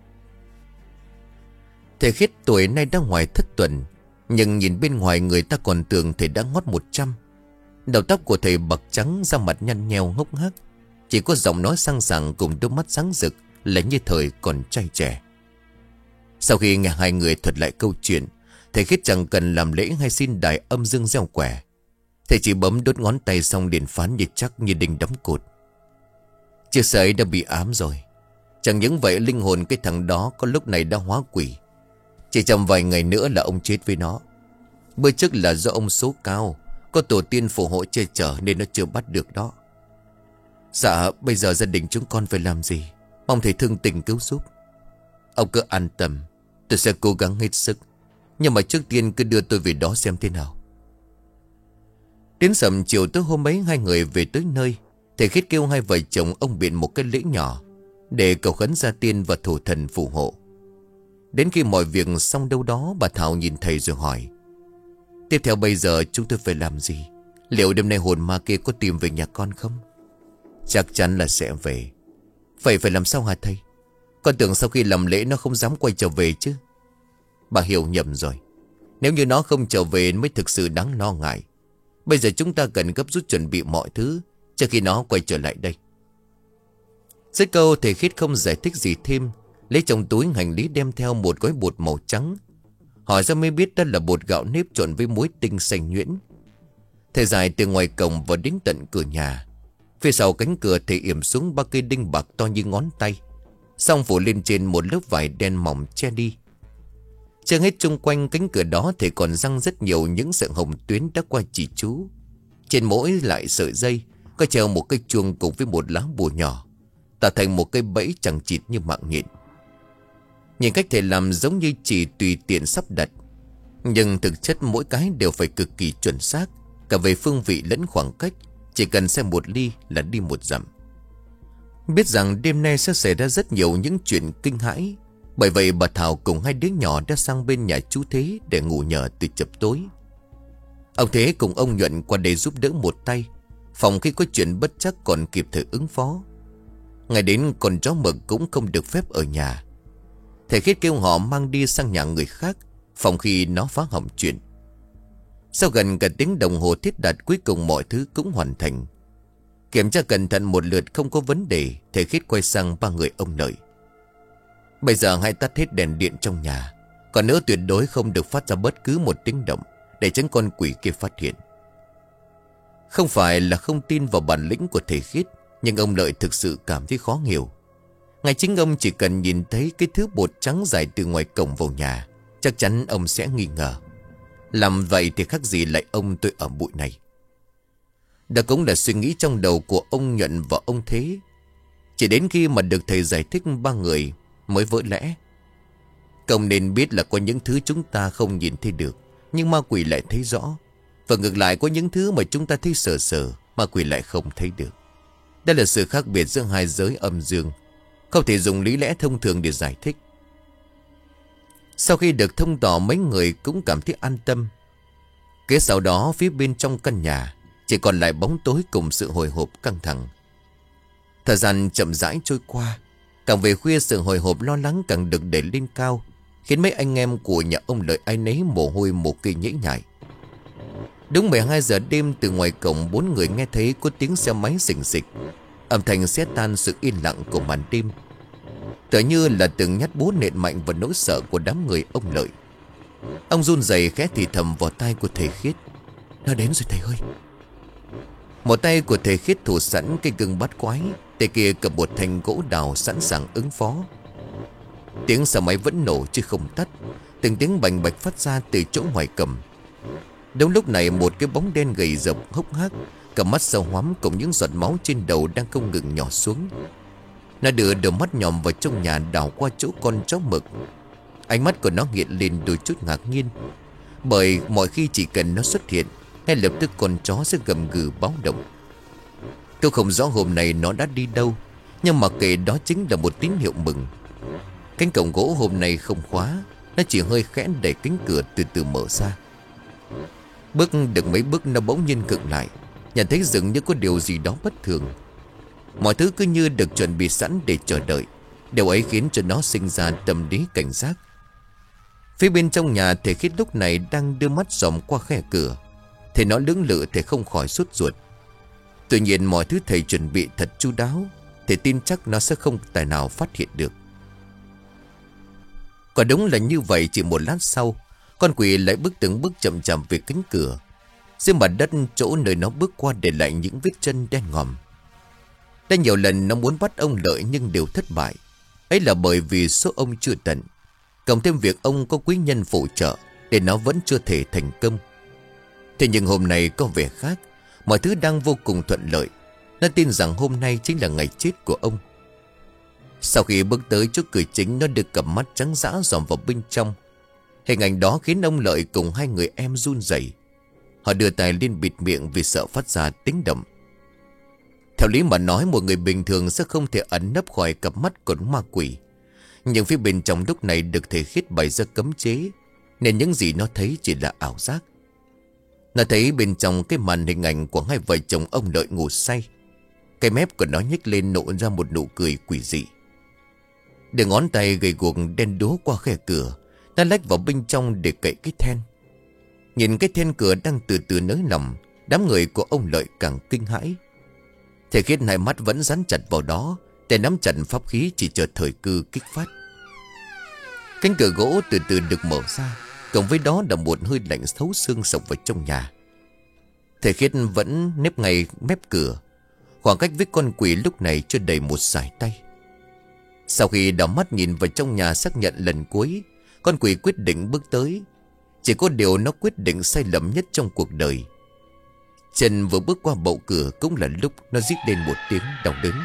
Thầy Khiết tuổi nay đã ngoài thất tuần, nhưng nhìn bên ngoài người ta còn tưởng thầy đã ngót một trăm. Đầu tóc của thầy bạc trắng, da mặt nhăn nheo ngốc nghếch, chỉ có giọng nói sang sảng cùng đôi mắt sáng rực là như thời còn trai trẻ. Sau khi nghe hai người thuật lại câu chuyện, thầy Khiết chẳng cần làm lễ hay xin đại âm dương gieo quẻ. Thầy chỉ bấm đốt ngón tay xong liền phán như chắc như đinh đóng cột. Chiếc xe ấy đã bị ám rồi. Chẳng những vậy, linh hồn cái thằng đó có lúc này đã hóa quỷ. Chỉ trong vài ngày nữa là ông chết với nó. Bữa trước là do ông số cao, có tổ tiên phù hộ che chở nên nó chưa bắt được đó. Dạ, bây giờ gia đình chúng con phải làm gì? Mong thầy thương tình cứu giúp. Ông cứ an tâm, tôi sẽ cố gắng hết sức. Nhưng mà trước tiên cứ đưa tôi về đó xem thế nào. Đến sầm chiều tối hôm ấy, hai người về tới nơi. Thầy Khiết kêu hai vợ chồng ông biện một cái lễ nhỏ để cầu khấn gia tiên và thủ thần phù hộ. Đến khi mọi việc xong đâu đó, bà Thảo nhìn thầy rồi hỏi: tiếp theo bây giờ chúng tôi phải làm gì? Liệu đêm nay hồn ma kia có tìm về nhà con không? Chắc chắn là sẽ về. Phải phải làm sao hả thầy? Con tưởng sau khi làm lễ nó không dám quay trở về chứ. Bà hiểu nhầm rồi. Nếu như nó không trở về mới thực sự đáng lo ngại. Bây giờ chúng ta cần gấp rút chuẩn bị mọi thứ trước khi nó quay trở lại đây. Dưới câu, thầy Khiết không giải thích gì thêm, lấy trong túi hành lý đem theo một gói bột màu trắng. Hỏi ra mới biết đó là bột gạo nếp trộn với muối tinh xanh nhuyễn. Thầy dài từ ngoài cổng vào đến tận cửa nhà. Phía sau cánh cửa thầy yểm xuống ba cây đinh bạc to như ngón tay, xong phủ lên trên một lớp vải đen mỏng che đi. Chưa hết, chung quanh cánh cửa đó thầy còn răng rất nhiều những sợi hồng tuyến đã qua chỉ chú. Trên mỗi lại sợi dây có treo một cây chuông cùng với một lá bùa nhỏ, tạo thành một cây bẫy chẳng chịt như mạng nhện. Nhìn cách thầy làm giống như chỉ tùy tiện sắp đặt, nhưng thực chất mỗi cái đều phải cực kỳ chuẩn xác, cả về phương vị lẫn khoảng cách. Chỉ cần xem một ly là đi một dặm. Biết rằng đêm nay sẽ xảy ra rất nhiều những chuyện kinh hãi, bởi vậy bà Thảo cùng hai đứa nhỏ đã sang bên nhà chú Thế để ngủ nhờ từ chập tối. Ông Thế cùng ông Nhuận qua đây giúp đỡ một tay, phòng khi có chuyện bất trắc còn kịp thời ứng phó. Ngày đến con chó mực cũng không được phép ở nhà. Thầy Khiết kêu họ mang đi sang nhà người khác, phòng khi nó phá hỏng chuyện. Sau gần cả tiếng đồng hồ thiết đặt, cuối cùng mọi thứ cũng hoàn thành. Kiểm tra cẩn thận một lượt không có vấn đề, thầy Khiết quay sang ba người ông Lợi: bây giờ hãy tắt hết đèn điện trong nhà, còn nữa tuyệt đối không được phát ra bất cứ một tiếng động, để tránh con quỷ kia phát hiện. Không phải là không tin vào bản lĩnh của thầy Khiết, nhưng ông Lợi thực sự cảm thấy khó hiểu. Ngay chính ông chỉ cần nhìn thấy cái thứ bột trắng dài từ ngoài cổng vào nhà, chắc chắn ông sẽ nghi ngờ. Làm vậy thì khác gì lại ông tôi ở bụi này. Đó cũng là suy nghĩ trong đầu của ông Nhuận và ông Thế. Chỉ đến khi mà được thầy giải thích ba người mới vỡ lẽ. Công nên biết là có những thứ chúng ta không nhìn thấy được, nhưng ma quỷ lại thấy rõ. Và ngược lại, có những thứ mà chúng ta thấy sờ sờ, ma quỷ lại không thấy được. Đây là sự khác biệt giữa hai giới âm dương, không thể dùng lý lẽ thông thường để giải thích. Sau khi được thông tỏ, mấy người cũng cảm thấy an tâm. Kế sau đó, phía bên trong căn nhà chỉ còn lại bóng tối cùng sự hồi hộp căng thẳng. Thời gian chậm rãi trôi qua. Càng về khuya, sự hồi hộp lo lắng càng được đẩy lên cao, khiến mấy anh em của nhà ông Lợi ai nấy mồ hôi một cây nhễ nhại. Đúng mười hai giờ đêm, từ ngoài cổng bốn người nghe thấy có tiếng xe máy xình xịch. Âm thanh xé tan sự yên lặng của màn đêm, tựa như là từng nhát búa nện mạnh vào nỗi sợ của đám người ông Lợi. Ông run rẩy khẽ thì thầm vào tai của thầy Khiết: nó đến rồi thầy ơi. Một tay của thầy Khiết thủ sẵn cây gương bát quái, tay kia cầm một thanh gỗ đào sẵn sàng ứng phó. Tiếng xe máy vẫn nổ chứ không tắt, từng tiếng bành bạch phát ra từ chỗ ngoài cầm. Đúng lúc này, một cái bóng đen gầy rộc hốc hác, cầm mắt sâu hoắm cùng những giọt máu trên đầu đang không ngừng nhỏ xuống. Nó đưa đôi mắt nhòm vào trong nhà, đảo qua chỗ con chó mực. Ánh mắt của nó hiện lên đôi chút ngạc nhiên, bởi mọi khi chỉ cần nó xuất hiện, ngay lập tức con chó sẽ gầm gừ báo động. Tôi không rõ hôm nay nó đã đi đâu, nhưng mà kệ, đó chính là một tín hiệu mừng. Cánh cổng gỗ hôm nay không khóa, nó chỉ hơi khẽ đẩy cánh cửa từ từ mở ra. Bước được mấy bước nó bỗng nhiên khựng lại, nhận thấy dường như có điều gì đó bất thường. Mọi thứ cứ như được chuẩn bị sẵn để chờ đợi. Điều ấy khiến cho nó sinh ra tâm lý cảnh giác. Phía bên trong nhà Thầy Khiết lúc này đang đưa mắt dòm qua khe cửa. Thầy nó lưỡng lự thì không khỏi sốt ruột. Tuy nhiên mọi thứ thầy chuẩn bị thật chu đáo, thầy tin chắc nó sẽ không tài nào phát hiện được. Quả đúng là như vậy. Chỉ một lát sau, con quỷ lại bước từng bước chậm chậm về cánh cửa. Dưới mặt đất chỗ nơi nó bước qua để lại những vết chân đen ngòm. Đã nhiều lần nó muốn bắt ông Lợi nhưng đều thất bại. Ấy là bởi vì số ông chưa tận, cộng thêm việc ông có quý nhân phụ trợ, để nó vẫn chưa thể thành công. Thế nhưng hôm nay có vẻ khác. Mọi thứ đang vô cùng thuận lợi. Nó tin rằng hôm nay chính là ngày chết của ông. Sau khi bước tới chỗ cửa chính, nó được cặp mắt trắng dã dòm vào bên trong. Hình ảnh đó khiến ông Lợi cùng hai người em run rẩy. Họ đưa tay lên bịt miệng vì sợ phát ra tiếng động. Theo lý mà nói, một người bình thường sẽ không thể ẩn nấp khỏi cặp mắt của ma quỷ. Nhưng phía bên trong lúc này được Thầy Khiết bày ra cấm chế, nên những gì nó thấy chỉ là ảo giác. Nó thấy bên trong cái màn hình ảnh của hai vợ chồng ông Lợi ngủ say. Cái mép của nó nhếch lên nộ ra một nụ cười quỷ dị. Để ngón tay gầy guộc đen đúa qua khe cửa, nó lách vào bên trong để cậy cái then. Nhìn cái then cửa đang từ từ nới lỏng, đám người của ông Lợi càng kinh hãi. Thầy Khiết hai mắt vẫn dán chặt vào đó, để nắm chặt pháp khí chỉ chờ thời cơ kích phát. Cánh cửa gỗ từ từ được mở ra, cộng với đó là một hơi lạnh thấu xương sộc vào trong nhà. Thầy Khiết vẫn nép ngay mép cửa, khoảng cách với con quỷ lúc này chưa đầy một sải tay. Sau khi đảo mắt nhìn vào trong nhà xác nhận lần cuối, con quỷ quyết định bước tới. Chỉ có điều nó quyết định sai lầm nhất trong cuộc đời. Chân vừa bước qua bậu cửa cũng là lúc nó rít lên một tiếng đau đớn.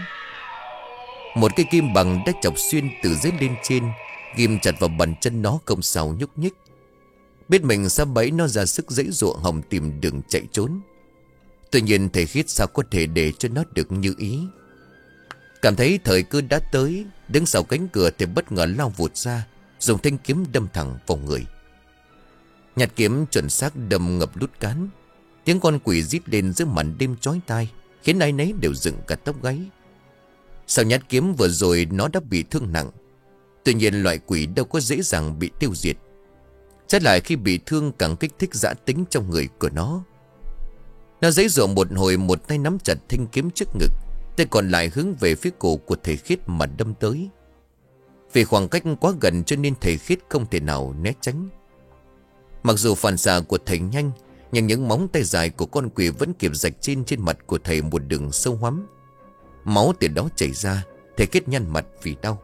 Một cây kim bằng đã chọc xuyên từ dưới lên trên, ghim chặt vào bàn chân nó không sao nhúc nhích. Biết mình sắp bẫy, nó ra sức giãy giụa hòng tìm đường chạy trốn. Tuy nhiên Thầy Khiết sao có thể để cho nó được như ý. Cảm thấy thời cơ đã tới, đứng sau cánh cửa thì bất ngờ lao vụt ra, dùng thanh kiếm đâm thẳng vào người. Nhát kiếm chuẩn xác đâm ngập lút cán. Tiếng con quỷ rít lên giữa màn đêm chói tai, khiến ai nấy đều dựng cả tóc gáy. Sau nhát kiếm vừa rồi nó đã bị thương nặng. Tuy nhiên loại quỷ đâu có dễ dàng bị tiêu diệt. Trái lại khi bị thương càng kích thích dã tính trong người của nó. Nó giãy giụa một hồi, một tay nắm chặt thanh kiếm trước ngực, tay còn lại hướng về phía cổ của Thầy Khiết mà đâm tới. Vì khoảng cách quá gần cho nên Thầy Khiết không thể nào né tránh. Mặc dù phản xạ của thầy nhanh, nhưng những móng tay dài của con quỷ vẫn kịp rạch trên trên mặt của thầy một đường sâu hoắm. Máu từ đó chảy ra, Thầy Khiết nhăn mặt vì đau.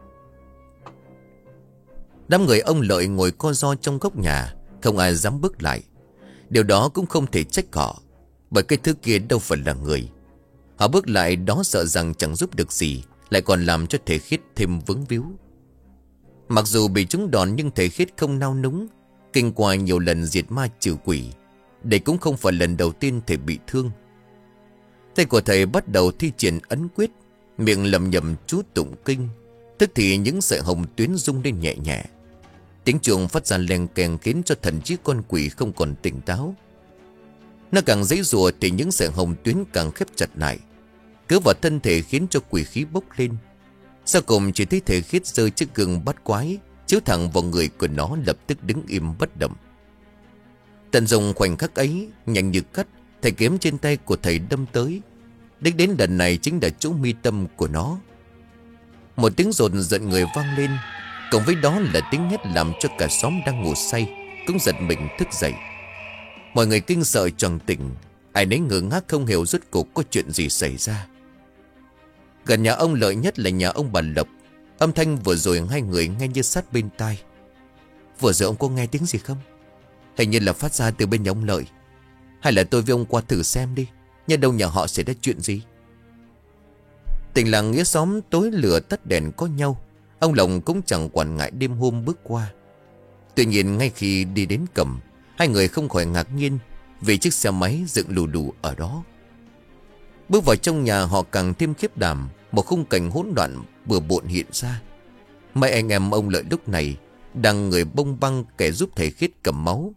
Đám người ông Lợi ngồi co ro trong góc nhà, không ai dám bước lại. Điều đó cũng không thể trách họ, bởi cái thứ kia đâu phải là người. Họ bước lại đó sợ rằng chẳng giúp được gì, lại còn làm cho Thầy Khiết thêm vướng víu. Mặc dù bị trúng đòn nhưng Thầy Khiết không nao núng. Kinh qua nhiều lần diệt ma trừ quỷ, đây cũng không phải lần đầu tiên thầy bị thương. Tay của thầy bắt đầu thi triển ấn quyết, miệng lầm nhầm chú tụng kinh. Tức thì những sợi hồng tuyến rung lên nhẹ nhẹ. Tiếng chuông phát ra leng keng khiến cho thần trí con quỷ không còn tỉnh táo. Nó càng giãy giụa thì những sợi hồng tuyến càng khép chặt lại, cứ vào thân thể khiến cho quỷ khí bốc lên. Sau cùng chỉ thấy Thầy Khiết rơi chiếc gương bắt quái chiếu thẳng vào người của nó, lập tức đứng im bất động. Tận dụng khoảnh khắc ấy, nhanh như cắt, thanh kiếm trên tay của thầy đâm tới. Đích đến lần này chính là chỗ mi tâm của nó. Một tiếng rồn giận người vang lên, cộng với đó là tiếng hét làm cho cả xóm đang ngủ say cũng giật mình thức dậy. Mọi người kinh sợ choàng tỉnh, ai nấy ngơ ngác không hiểu rốt cuộc có chuyện gì xảy ra. Gần nhà ông Lợi nhất là nhà ông bà Lộc. Âm thanh vừa rồi hai người nghe như sát bên tai. Vừa rồi ông có nghe tiếng gì không? Hình như là phát ra từ bên nhà ông Lợi. Hay là tôi với ông qua thử xem đi, nhà đâu nhà họ xảy ra chuyện gì. Tình làng nghĩa xóm tối lửa tắt đèn có nhau. Ông Lộc cũng chẳng quản ngại đêm hôm bước qua. Tuy nhiên ngay khi đi đến cổng, hai người không khỏi ngạc nhiên vì chiếc xe máy dựng lù đù ở đó. Bước vào trong nhà họ càng thêm khiếp đảm. Một khung cảnh hỗn loạn bừa bộn hiện ra. Mấy anh em ông Lợi lúc này đang người bông băng, kẻ giúp Thầy Khiết cầm máu,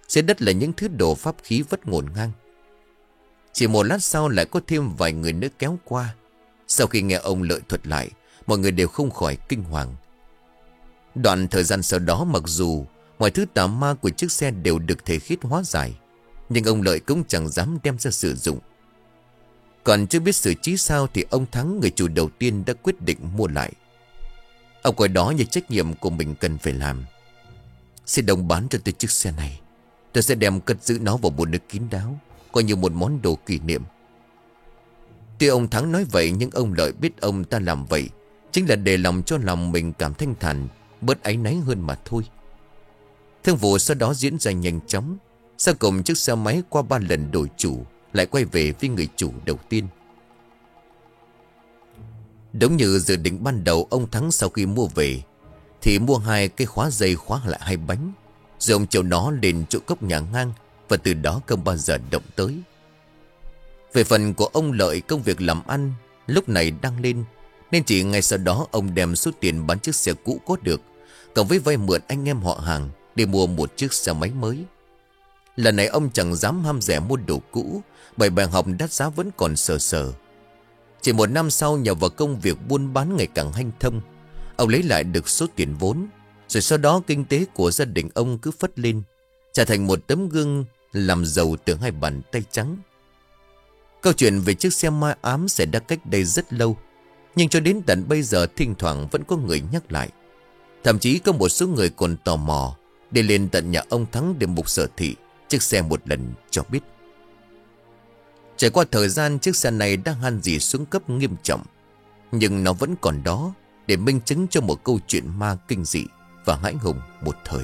Dưới đất là những thứ đồ pháp khí vất ngổn ngang. Chỉ một lát sau lại có thêm vài người nữa kéo qua. Sau khi nghe ông Lợi thuật lại, mọi người đều không khỏi kinh hoàng. Đoạn thời gian sau đó, mặc dù mọi thứ tà ma của chiếc xe đều được thể khiết hóa giải, nhưng ông Lợi cũng chẳng dám đem ra sử dụng. Còn chưa biết xử trí sao thì ông Thắng, người chủ đầu tiên, đã quyết định mua lại. Ông coi đó như trách nhiệm của mình cần phải làm. Xin đồng bán cho tôi chiếc xe này. Tôi sẽ đem cất giữ nó vào một nơi kín đáo, coi như một món đồ kỷ niệm. Tuy ông Thắng nói vậy, nhưng ông Lợi biết ông ta làm vậy chính là để lòng cho lòng mình cảm thanh thản, bớt áy náy hơn mà thôi. Thương vụ sau đó diễn ra nhanh chóng. Sau cùng chiếc xe máy qua ba lần đổi chủ, lại quay về với người chủ đầu tiên. Đúng như dự định ban đầu, ông Thắng sau khi mua về thì mua hai cái khóa dây khóa lại hai bánh, rồi ông treo nó lên chỗ cốc nhà ngang, và từ đó không bao giờ động tới. Về phần của ông Lợi, công việc làm ăn lúc này đang lên, nên chỉ ngay sau đó ông đem số tiền bán chiếc xe cũ có được, cộng với vay mượn anh em họ hàng, để mua một chiếc xe máy mới. Lần này ông chẳng dám ham rẻ mua đồ cũ, bởi bài học đắt giá vẫn còn sờ sờ. Chỉ một năm sau, nhờ vào công việc buôn bán ngày càng hanh thông, ông lấy lại được số tiền vốn. Rồi sau đó kinh tế của gia đình ông cứ phất lên, trở thành một tấm gương làm giàu từ hai bàn tay trắng. Câu chuyện về chiếc xe ma ám xảy ra cách đây rất lâu, nhưng cho đến tận bây giờ thỉnh thoảng vẫn có người nhắc lại. Thậm chí có một số người còn tò mò để lên tận nhà ông Thắng để mục sở thị chiếc xe một lần cho biết. Trải qua thời gian, chiếc xe này đang han dỉ xuống cấp nghiêm trọng, nhưng nó vẫn còn đó để minh chứng cho một câu chuyện ma kinh dị và hãi hùng một thời.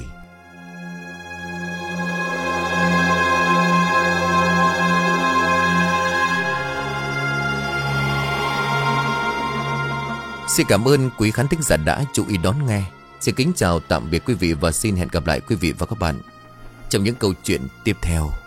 Xin cảm ơn quý khán thính giả đã chú ý đón nghe. Xin kính chào tạm biệt quý vị và xin hẹn gặp lại quý vị và các bạn trong những câu chuyện tiếp theo.